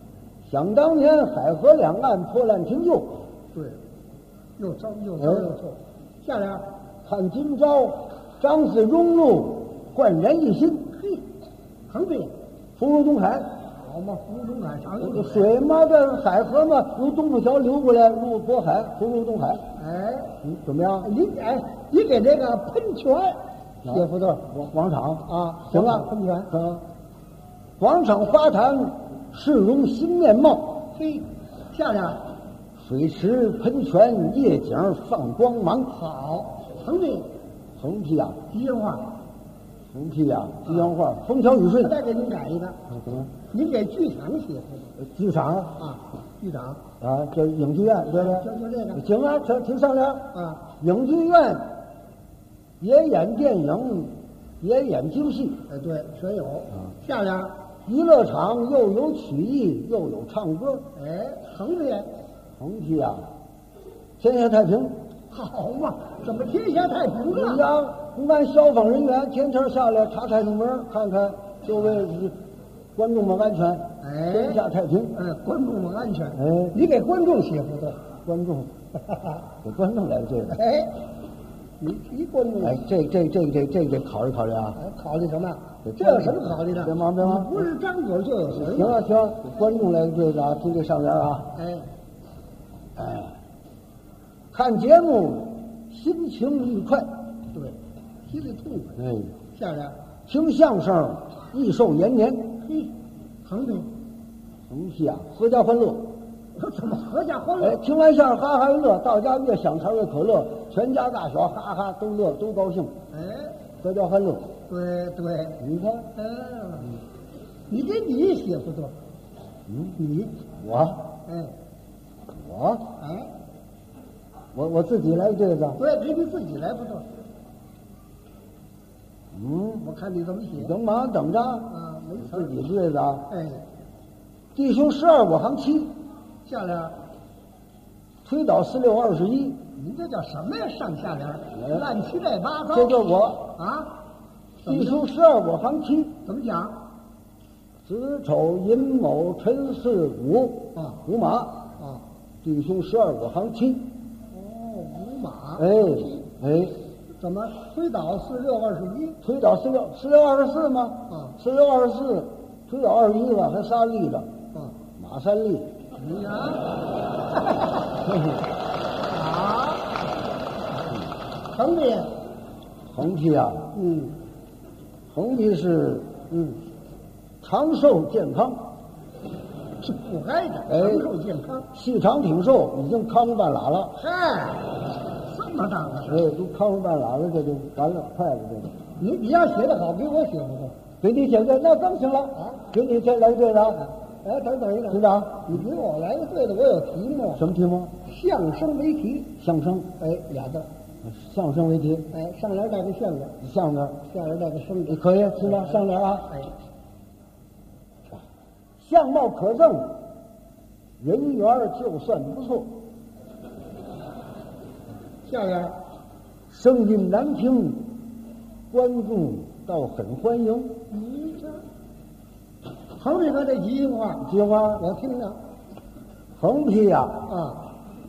想当年海河两岸破烂陈旧， 对，又糟又臭。下联看今朝张氏荣禄焕然一新。 嘿，横批福如东海。 好嘛，福如东海啥意思？ 水嘛，这海河嘛，由东部桥流过来，入渤海，福如东海。 哎， 怎么样？ 你给这个喷泉写幅字， 广场啊， 行啊， 喷泉广场花坛市容新面貌。 嘿，下联水池喷泉夜景放光芒。 好，横批啊， 吉祥话。 横批啊，吉祥话，风调雨顺。 再给您改一个，您给剧场写剧场啊，剧场啊，这影剧院对不对？ 就这个。 行啊，听上联啊， 影剧院也演电影，也演京戏。 哎，对，全有。下联娱乐场又有曲艺，又有唱歌。 哎，横批啊，天下太平。 好嘛，怎么天下太平了？ 你呀，公安消防人员天天下来查太平门，看看，就为观众们安全。 哎， 天下太平。 哎，观众们安全。 哎， 你给观众写幅字。 观众，给观众来这个。 哎，你提观众。 哎，这考虑考虑啊。 考虑什么？这有什么考虑的？ 别忙。 不是张嘴就有词。 行，观众来这个啊，听这上联啊。哎，看节目心情愉快。 对，心里痛快。 哎， 下联听相声益寿延年。 嘿，横批啊，阖家欢乐。 怎么阖家欢乐？ 哎，听完相声哈哈一乐，到家越想越可乐，全家大小哈哈都乐，都高兴。 哎， 阖家欢乐。 对， 你看， 你给你写不错。你我我自己来这个。 对，给你自己来不错。我看你怎么写。 等忙等着啊，没词。 自己对子啊。 哎， 弟兄12我行7。 下联推倒46 21。 您这叫什么呀？上下联乱七八糟。 这个我啊， 弟兄12我行7。 怎么讲？ 子丑寅卯辰巳午午马啊， 弟兄12我行7。 午马。 哎， 怎么推倒46 21？ 推倒46 24吗？46 24，推倒21了，还仨立着。马3立。 你呀， 横批啊，横批是长寿健康， 是不该的。长寿健康， 细长挺瘦，已经康复半拉了。 嗨，这么大了。 哎，都康复半拉了，这就完了，快了这个。 你要写的好，给我写不错。 给你写的那更行了啊！给你再来对了。 哎，等一等， 局长， 你给我来个对的，我有题目。 什么题目？ 相声为题。 相声， 哎，俩字。 相声为题。 哎，上联带个相字， 相声， 下联带个声字。 可以，听着上联啊。 哎， 相貌可憎，人缘就算不错。 下联， 声音难听，观众倒很欢迎。 横批和这吉祥话，我听着。 横批呀， 啊，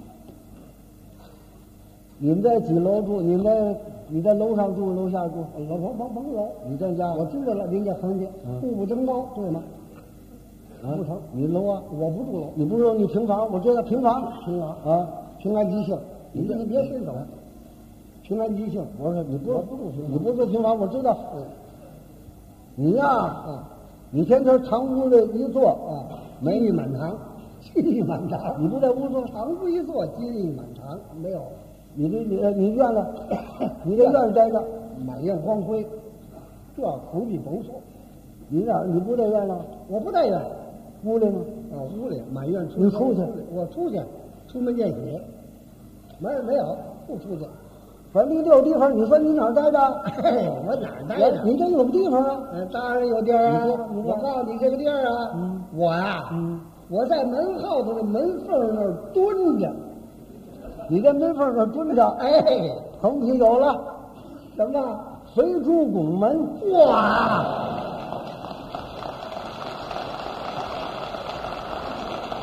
你们在几楼住？你在楼上住，楼下住？ 甭楼。 你在家？ 我知道了，您这横批，步步登高，对吗？不成， 你楼啊？ 我不住楼。 你不住，你平房，我知道平房啊， 平安吉祥。你别伸手。平安吉祥， 我说你不住平房， 你不住平房，我知道。你呀，你天天堂屋里一坐啊，美丽满堂，金玉满堂。 你不在屋坐， 堂屋一坐，金玉满堂，没有。 你院了，你这院待着， 满院光辉，这横批甭错。 你不在院了？ 我不在院， 屋里吗？ 屋里满院你出去？ 我出去，出门见血。没有，不出去。 反正你有地方，你说你哪儿待着？ 我哪儿待着？ 你这有地方啊？ 当然有地儿啊！我告诉你这个地儿啊，我呀，我在门后头的门缝那儿蹲着。 你在门缝那儿蹲着？ 哎， 横批有了， 什么？ 肥猪拱门。 哇！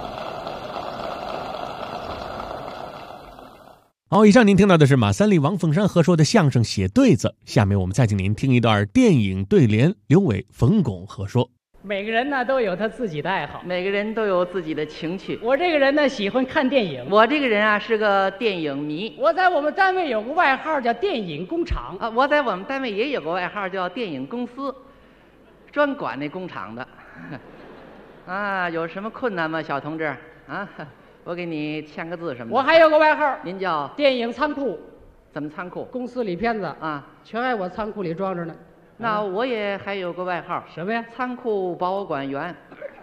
好，以上您听到的是马三立、王凤山合说的相声《写对子》，下面我们再请您听一段电影对联，刘伟、冯巩合说。 每个人呢都有他自己的爱好， 每个人都有自己的情趣。 我这个人呢喜欢看电影， 我这个人啊是个电影迷。 我在我们单位有个外号叫电影工厂啊，我在我们单位也有个外号叫电影公司，专管那工厂的。啊，有什么困难吗，小同志？啊，我给你签个字什么的。 我还有个外号， 您叫电影仓库。 怎么仓库？ 公司里片子啊， 全在我仓库里装着呢。 那我也还有个外号， 什么呀？ 仓库保管员。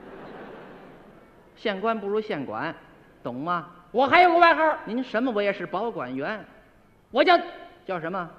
县官不如县管，懂吗？ 我还有个外号， 您什么我也是保管员。 我叫什么？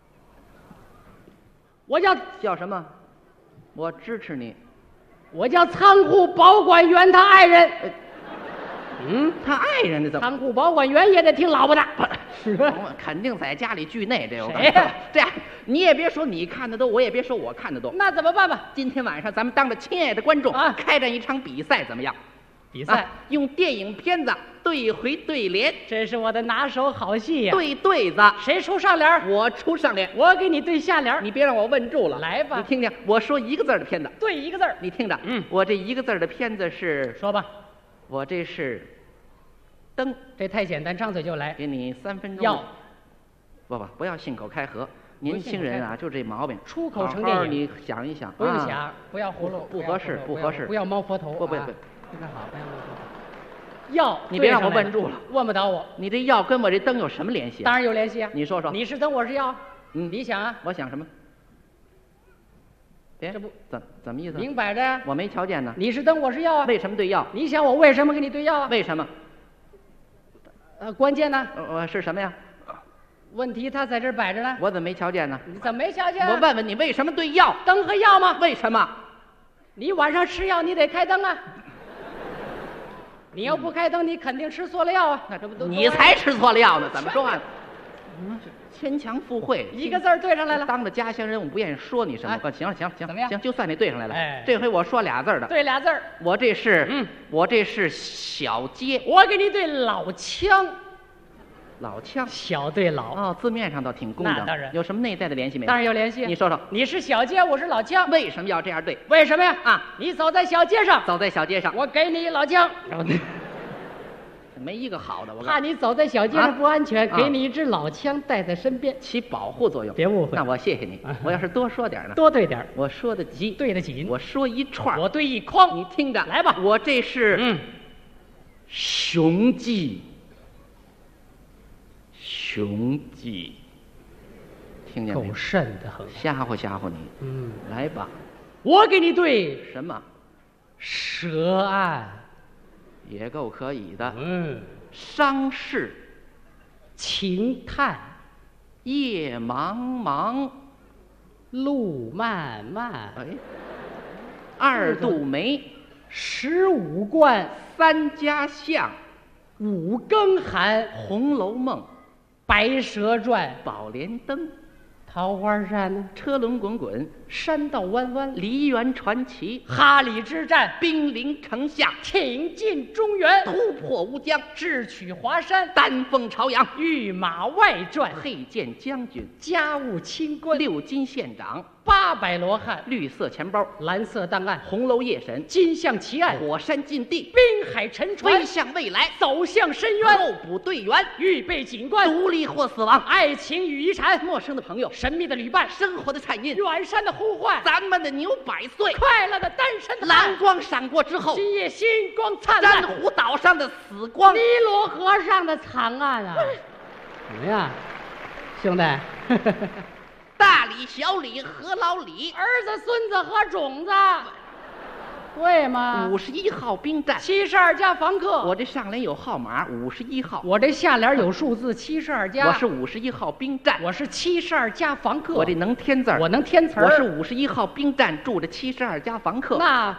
我叫什么？我支持你。 我叫仓库保管员他爱人。 他爱人的怎么？ 仓库保管员也得听老婆的。 是，肯定在家里剧内这个。 谁呀？ 这样，你也别说你看得多，我也别说我看得多。 那怎么办吧？ 今天晚上咱们当着亲爱的观众啊，开展一场比赛，怎么样？ 比赛、 用电影片子对回对联， 这是我的拿手好戏呀。 对对子， 谁出上联？ 我出上联， 我给你对下联。 你别让我问住了。 来吧， 你听听，我说一个字的片子， 对一个字。 你听着，我这一个字的片子是， 说吧， 我这是灯， 这太简单，张嘴就来。 给你3分钟。 要， 不要信口开河。年轻人啊，就这毛病， 出口成电影。 你想一想， 不用想，不要葫芦， 不合适，不合适， 不要猫佛头， 不， 非常好，不要猫佛头。要， 你别让我问住了， 问不倒我。 你这药跟我这灯有什么联系？ 当然有联系啊！ 你说说， 你是灯，我是药。你想啊？ 我想什么？ 这不怎么意思？ 明摆着呀！ 我没瞧见呢。 你是灯，我是药啊！ 为什么对药？ 你想我为什么给你对药啊？ 为什么？ 关键呢？ 是什么呀？ 问题它在这儿摆着呢。 我怎么没瞧见呢？ 你怎么没瞧见？ 我问问你，为什么对药？ 灯和药吗？ 为什么？ 你晚上吃药，你得开灯啊。你要不开灯，你肯定吃错了药啊！ 那这不都你才吃错了药呢？怎么说话？牵强附会， 一个字儿对上来了。 当着家乡人，我不愿意说你什么。行了， 怎么样？ 行，就算你对上来了。这回我说俩字的。 对俩字儿。 我这是小街。 我给你对老腔。 老腔， 小对老。 哦，字面上倒挺公正。 那当然。 有什么内在的联系没有？ 当然有联系。 你说说。 你是小街，我是老腔。 为什么要这样对？ 为什么呀？啊，你走在小街上。 走在小街上。 我给你老腔。 没一个好的，我怕你走在小街上不安全，给你一支老枪带在身边， 起保护作用。 别误会。 那我谢谢你。我要是多说点呢？ 多对点。 我说得急， 对得紧。 我说一串， 我对一筐。 你听着， 来吧。 我这是雄鸡，雄鸡，听见没有？ 够瘆得很。 吓唬吓唬你。来吧。 我给你对什么？ 蛇案。 也够可以的。伤势， 情叹， 夜茫茫， 路漫漫。 2度梅 ，15贯 ，3家巷 ，5更寒， 《红楼梦》， 白蛇传， 宝莲灯， 桃花山呢？ 车轮滚滚， 山道弯弯， 梨园传奇， 哈里之战， 兵临城下， 挺进中原， 突破乌江， 智取华山， 丹凤朝阳， 御马外传， 佩剑将军， 家务清官 ，6金县长 ，800罗汉， 绿色钱包， 蓝色档案， 红楼夜审， 金象奇案， 火山禁地， 滨海沉船， 飞向未来， 走向深渊， 候补队员， 预备警官， 独立或死亡， 爱情与遗产， 陌生的朋友， 神秘的旅伴， 生活的彩印， 远山的呼唤， 咱们的牛100岁， 快乐的单身的蓝光闪过之后， 今夜星光灿烂， 珊瑚岛上的死光， 尼罗河上的惨案啊！怎么样，兄弟？ 大李、小李、何老李， 儿子、孙子和种子，对吗 ？51号兵站 ，72家房客。 我这上联有号码，51号。 我这下联有数字，72家。 我是51号兵站， 我是72家房客。 我这能添字儿， 我能添词儿。 我是51号兵站住着72家房客。 那，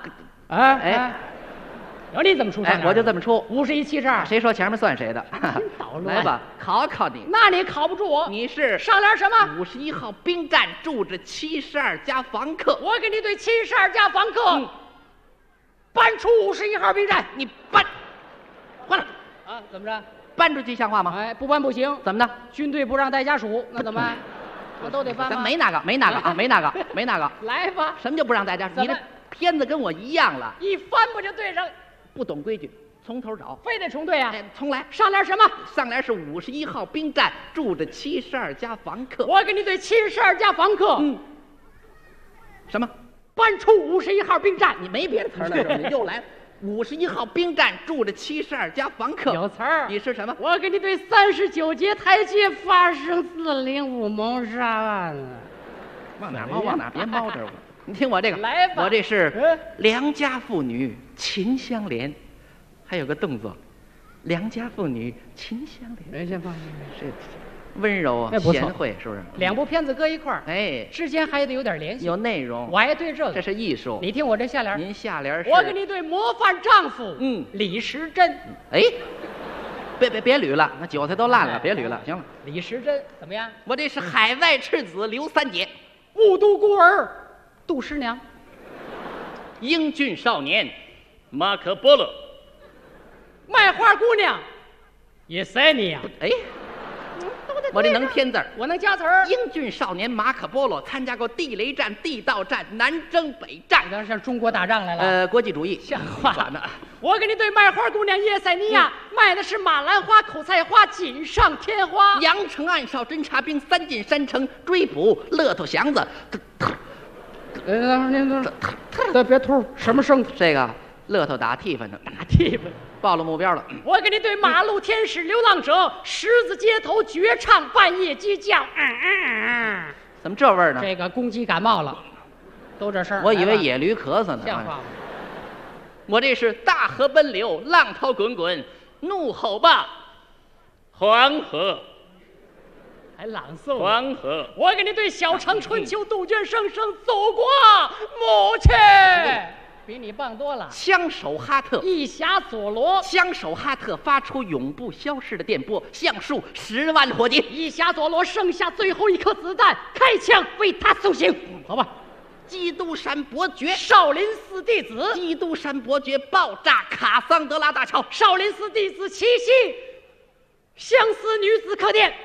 有你怎么出上联？ 我就这么出 ，51、72。 谁说前面算谁的？来吧，考考你。 那你考不住我。 你是上联什么 ？51号兵站住着72家房客。 我给你对72家房客。搬出51号兵站， 你搬，换了啊？怎么着？ 搬搬出去像话吗？ 哎，不搬不行。 怎么的？ 军队不让带家属，那怎么办？我都得搬吗？ 没那个，没那个。 来吧。 什么叫不让带家属？你这片子跟我一样了， 一翻不就对上？ 不懂规矩，从头找， 非得重对啊！ 重来。 上联什么？ 上联是51号兵站，住着72家房客。 我给你对72家房客。 什么？ 搬出51号兵站。 你没别的词了，你又来。51号兵站住着72家房客， 有词儿。 你是什么？ 我给你对39节台阶发生405谋杀案。 往哪猫往哪，别猫着我。你听我这个， 来吧。 我这是良家妇女情相连，还有个动作，良家妇女情相连。 先放， 是温柔贤惠，是不是？ 两部片子搁一块儿， 哎， 之间还得有点联系， 有内容。 我爱对这个， 这是艺术。 你听我这下联， 您下联是？ 我给你对模范丈夫，李时珍。 哎，别捋了，那韭菜都烂了，别捋了，行了。 李时珍怎么样？ 我这是海外赤子刘三姐， 雾都孤儿杜十娘， 英俊少年马可波罗， 卖花姑娘叶塞尼亚。 哎。我这能添字儿， 我能加词儿。 英俊少年马可波罗参加过地雷战、地道战、南征北战， 当上中国打仗来了。 国际主义像话呢。我给你对卖花姑娘叶塞尼亚，卖的是马兰花、口菜花、锦上添花。 阳城暗哨侦察兵3进山城追捕乐透祥子。 别吐，什么声？ 这个乐透打替分的， 打替分。 报了目标了。 我给你对马路天使、流浪者、十字街头绝唱、半夜鸡叫。 怎么这味儿呢？ 这个公鸡感冒了，都这事儿。 我以为野驴咳嗽呢。 像话吗？ 我这是大河奔流，浪涛滚滚，怒吼吧，黄河。 还朗诵黄河。 我给你对小城春秋，杜鹃声声，祖国母亲。比你棒多了。 枪手哈特， 一匣佐罗。 枪手哈特发出永不消逝的电波，橡树10万火急。 一匣佐罗剩下最后一颗子弹，开枪为他送行。好吧。 基督山伯爵， 少林寺弟子。 基督山伯爵爆炸卡桑德拉大桥。 少林寺弟子七夕，相思女子客店。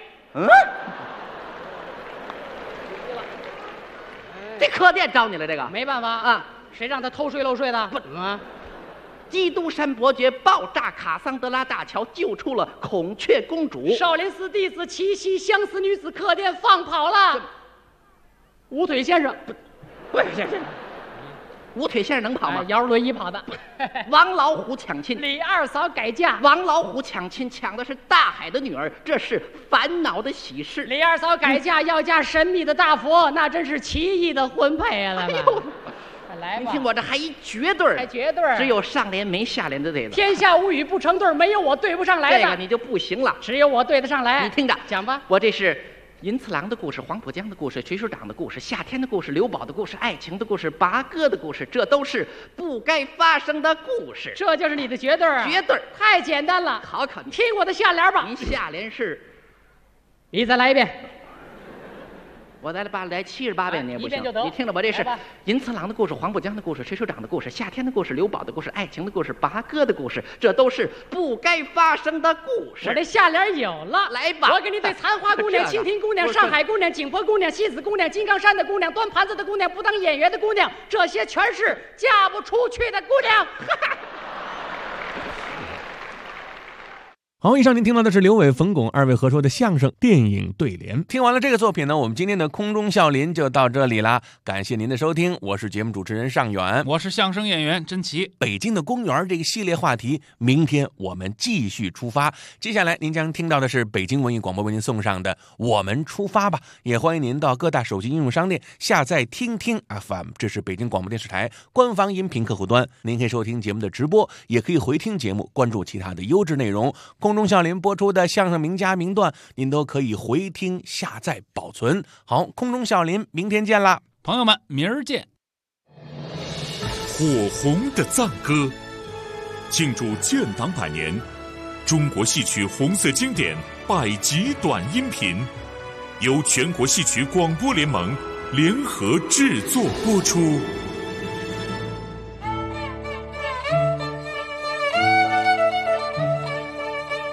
这客店招你了，这个没办法啊。 谁让他偷税漏税的？ 不啊！基督山伯爵爆炸卡桑德拉大桥，救出了孔雀公主。 少林寺弟子七夕相思女子客店放跑了。无腿先生，不是先生， 无腿先生能跑吗？ 摇着轮椅跑的。 王老虎抢亲， 李二嫂改嫁。 王老虎抢亲，抢的是大海的女儿，这是烦恼的喜事。 李二嫂改嫁要嫁神秘的大佛，那真是奇异的婚配了。哎呦！来吧， 你听我这还一绝对， 还绝对， 只有上联没下联的这个。 天下无语不成对，没有我对不上来的。 这个你就不行了， 只有我对得上来。 你听着， 讲吧。 我这是银次郎的故事，黄浦江的故事，徐署长的故事，夏天的故事，刘宝的故事，爱情的故事，拔哥的故事，这都是不该发生的故事。 这就是你的绝对啊！ 绝对， 太简单了。 考考你， 听我的下联吧。 您下联是， 你再来一遍。 我再来78遍你也不行。 你听着，我这是银次郎的故事，黄浦江的故事，水手长的故事，夏天的故事，刘宝的故事，爱情的故事，拔哥的故事，这都是不该发生的故事。 我这下联有了， 来吧！ 我给你对残花姑娘、蜻蜓姑娘、上海姑娘、景颇姑娘、西子姑娘、金刚山的姑娘、端盘子的姑娘、不当演员的姑娘，这些全是嫁不出去的姑娘。 好，以上您听到的是刘伟、冯巩二位合说的相声电影对联。听完了这个作品呢，我们今天的空中笑林就到这里啦。感谢您的收听，我是节目主持人尚远， 我是相声演员甄奇。 北京的公园这个系列话题，明天我们继续出发。接下来您将听到的是北京文艺广播为您送上的我们出发吧。也欢迎您到各大手机应用商店下载听听 FM， 这是北京广播电视台官方音频客户端，您可以收听节目的直播，也可以回听节目，关注其他的优质内容。空中笑林播出的相声名家名段，您都可以回听、下载、保存。好，空中笑林，明天见啦， 朋友们，明儿见。 火红的赞歌，庆祝建党100年，中国戏曲红色经典100集短音频，由全国戏曲广播联盟联合制作播出。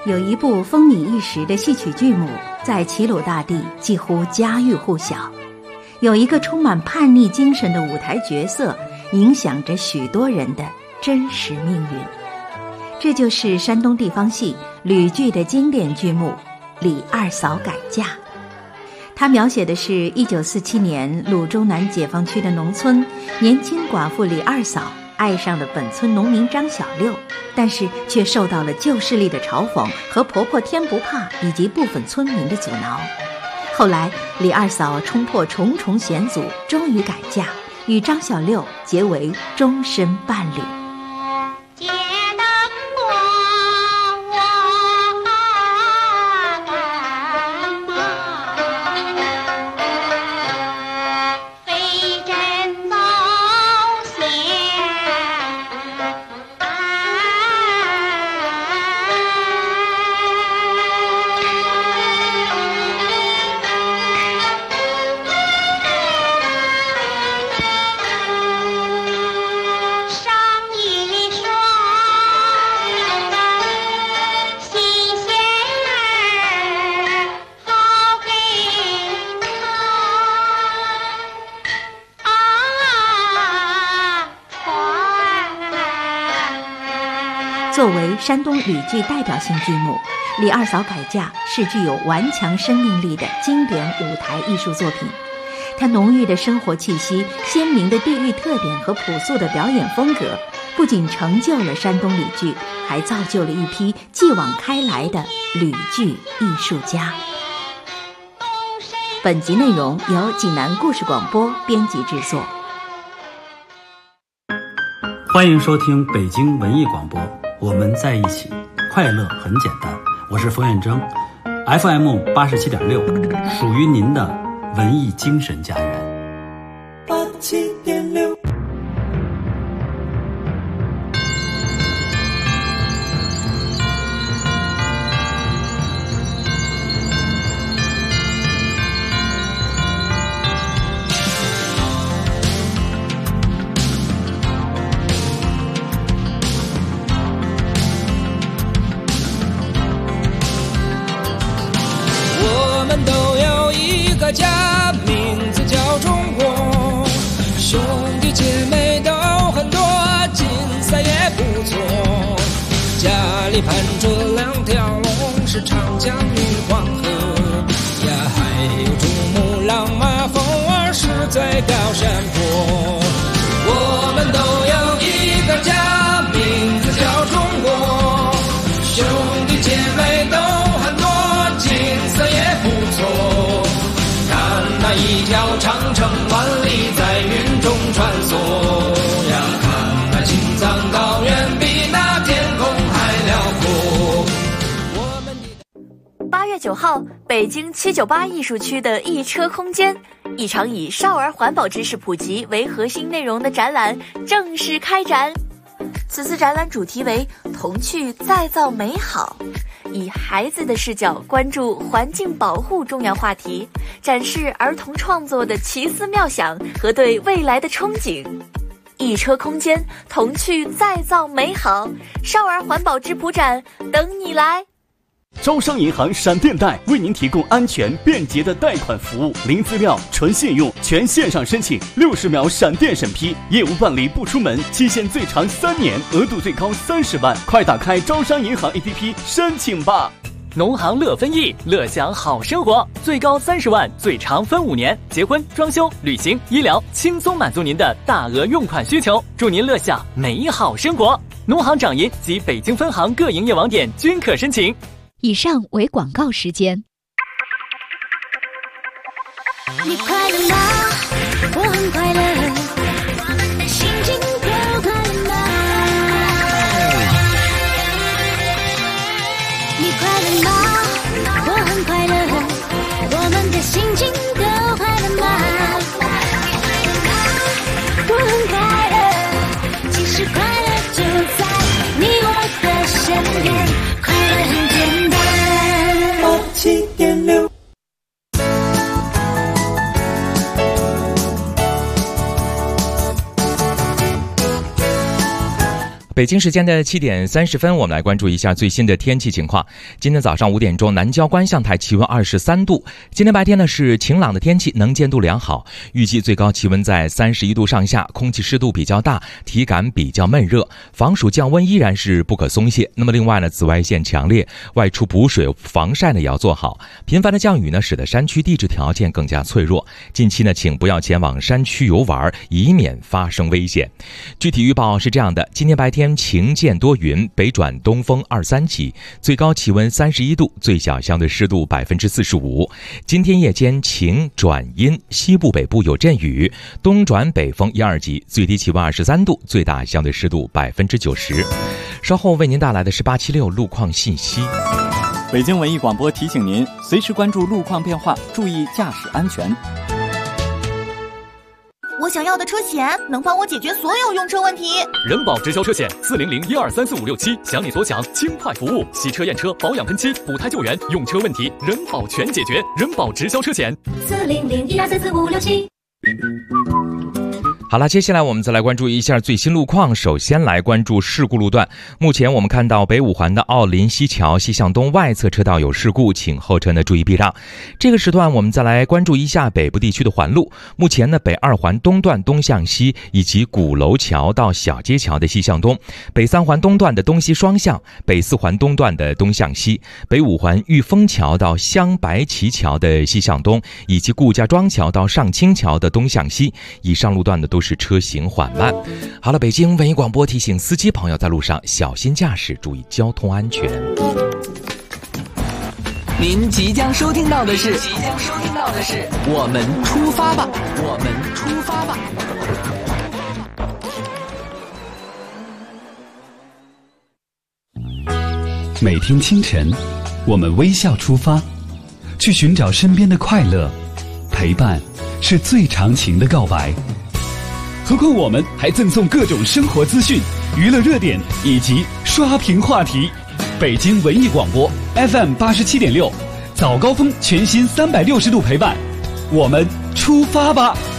有一部风靡一时的戏曲剧目，在齐鲁大地几乎家喻户晓。有一个充满叛逆精神的舞台角色，影响着许多人的真实命运。这就是山东地方戏吕剧的经典剧目《李二嫂改嫁》。它描写的是1947年鲁中南解放区的农村，年轻寡妇李二嫂爱上了本村农民张小六，但是却受到了旧势力的嘲讽和婆婆天不怕以及部分村民的阻挠。后来李二嫂冲破重重险阻，终于改嫁，与张小六结为终身伴侣。作为山东吕剧代表性剧目，《李二嫂改嫁》是具有顽强生命力的经典舞台艺术作品。它浓郁的生活气息、鲜明的地域特点和朴素的表演风格，不仅成就了山东吕剧，还造就了一批继往开来的吕剧艺术家。本集内容由济南故事广播编辑制作。 欢迎收听北京文艺广播，我们在一起，快乐很简单。我是冯远征 ，FM 87.6，属于您的文艺精神家园。87.6。 家名字叫中国，兄弟姐妹都很多，竞赛也不错。家里盘着2条龙，是长江与黄河呀，还有珠穆朗玛峰儿是最高山坡。我们都有一个家，名字叫中国，兄弟姐妹都很多，竞赛也不错。那一条长城万里在云中穿梭呀，看那青藏高原比那天空还辽阔。 8月9号，北京798艺术区的一车空间，一场以少儿环保知识普及为核心内容的展览正式开展。此次展览主题为童趣再造美好，以孩子的视角关注环境保护重要话题，展示儿童创作的奇思妙想和对未来的憧憬。一车空间，童趣再造美好，少儿环保质朴展等你来。 招商银行闪电贷为您提供安全便捷的贷款服务，零资料、纯信用，全线上申请，60秒闪电审批，业务办理不出门，期限最长3年，额度最高30万，快打开招商银行 APP 申请吧。 农行乐分益，乐享好生活，最高30万，最长分5年，结婚、装修、旅行、医疗，轻松满足您的大额用款需求，祝您乐享美好生活。农行掌银及北京分行各营业网点均可申请。 以上为广告时间。 你快乐吗？我很快乐，心情都快乐吗？你快乐吗？我很快乐，我们的心情都快乐吗？我很快乐，其实快乐就在你我的身边，快乐很简单。87.6。 北京时间的7点30分，我们来关注一下最新的天气情况。今天早上5点钟，南郊观象台气温23度。今天白天呢是晴朗的天气，能见度良好，预计最高气温在31度上下，空气湿度比较大，体感比较闷热，防暑降温依然是不可松懈。那么另外呢，紫外线强烈，外出补水防晒呢也要做好。频繁的降雨呢，使得山区地质条件更加脆弱。近期呢，请不要前往山区游玩，以免发生危险。具体预报是这样的：今天白天晴见多云，北转东风2-3级，最高气温31度，最小相对湿度45%。今天夜间晴转阴，西部北部有阵雨，东转北风1-2级，最低气温23度，最大相对湿度90%。稍后为您带来的是876路况信息。 北京文艺广播提醒您，随时关注路况变化，注意驾驶安全。 我想要的车险能帮我解决所有用车问题。 人保直销车险40012345677，想你所想，轻快服务，洗车验车、保养喷漆、补胎救援，用车问题人保全解决。人保直销车险 40012345677。 好了，接下来我们再来关注一下最新路况。首先来关注事故路段。目前我们看到北五环的奥林西桥西向东外侧车道有事故，请后车呢注意避让。这个时段我们再来关注一下北部地区的环路。目前呢，北二环东段东向西，以及鼓楼桥到小街桥的西向东，北三环东段的东西双向，北四环东段的东向西，北五环玉峰桥到香白旗桥的西向东，以及顾家庄桥到上清桥的东向西。以上路段的都是车行缓慢。好了，北京文艺广播提醒司机朋友在路上小心驾驶，注意交通安全。 您即将收听到的是我们出发吧，我们出发吧。 每天清晨，我们微笑出发，去寻找身边的快乐，陪伴是最长情的告白。何况我们还赠送各种生活资讯、娱乐热点以及刷屏话题。北京文艺广播 FM87.6，早高峰全新360度陪伴，我们出发吧。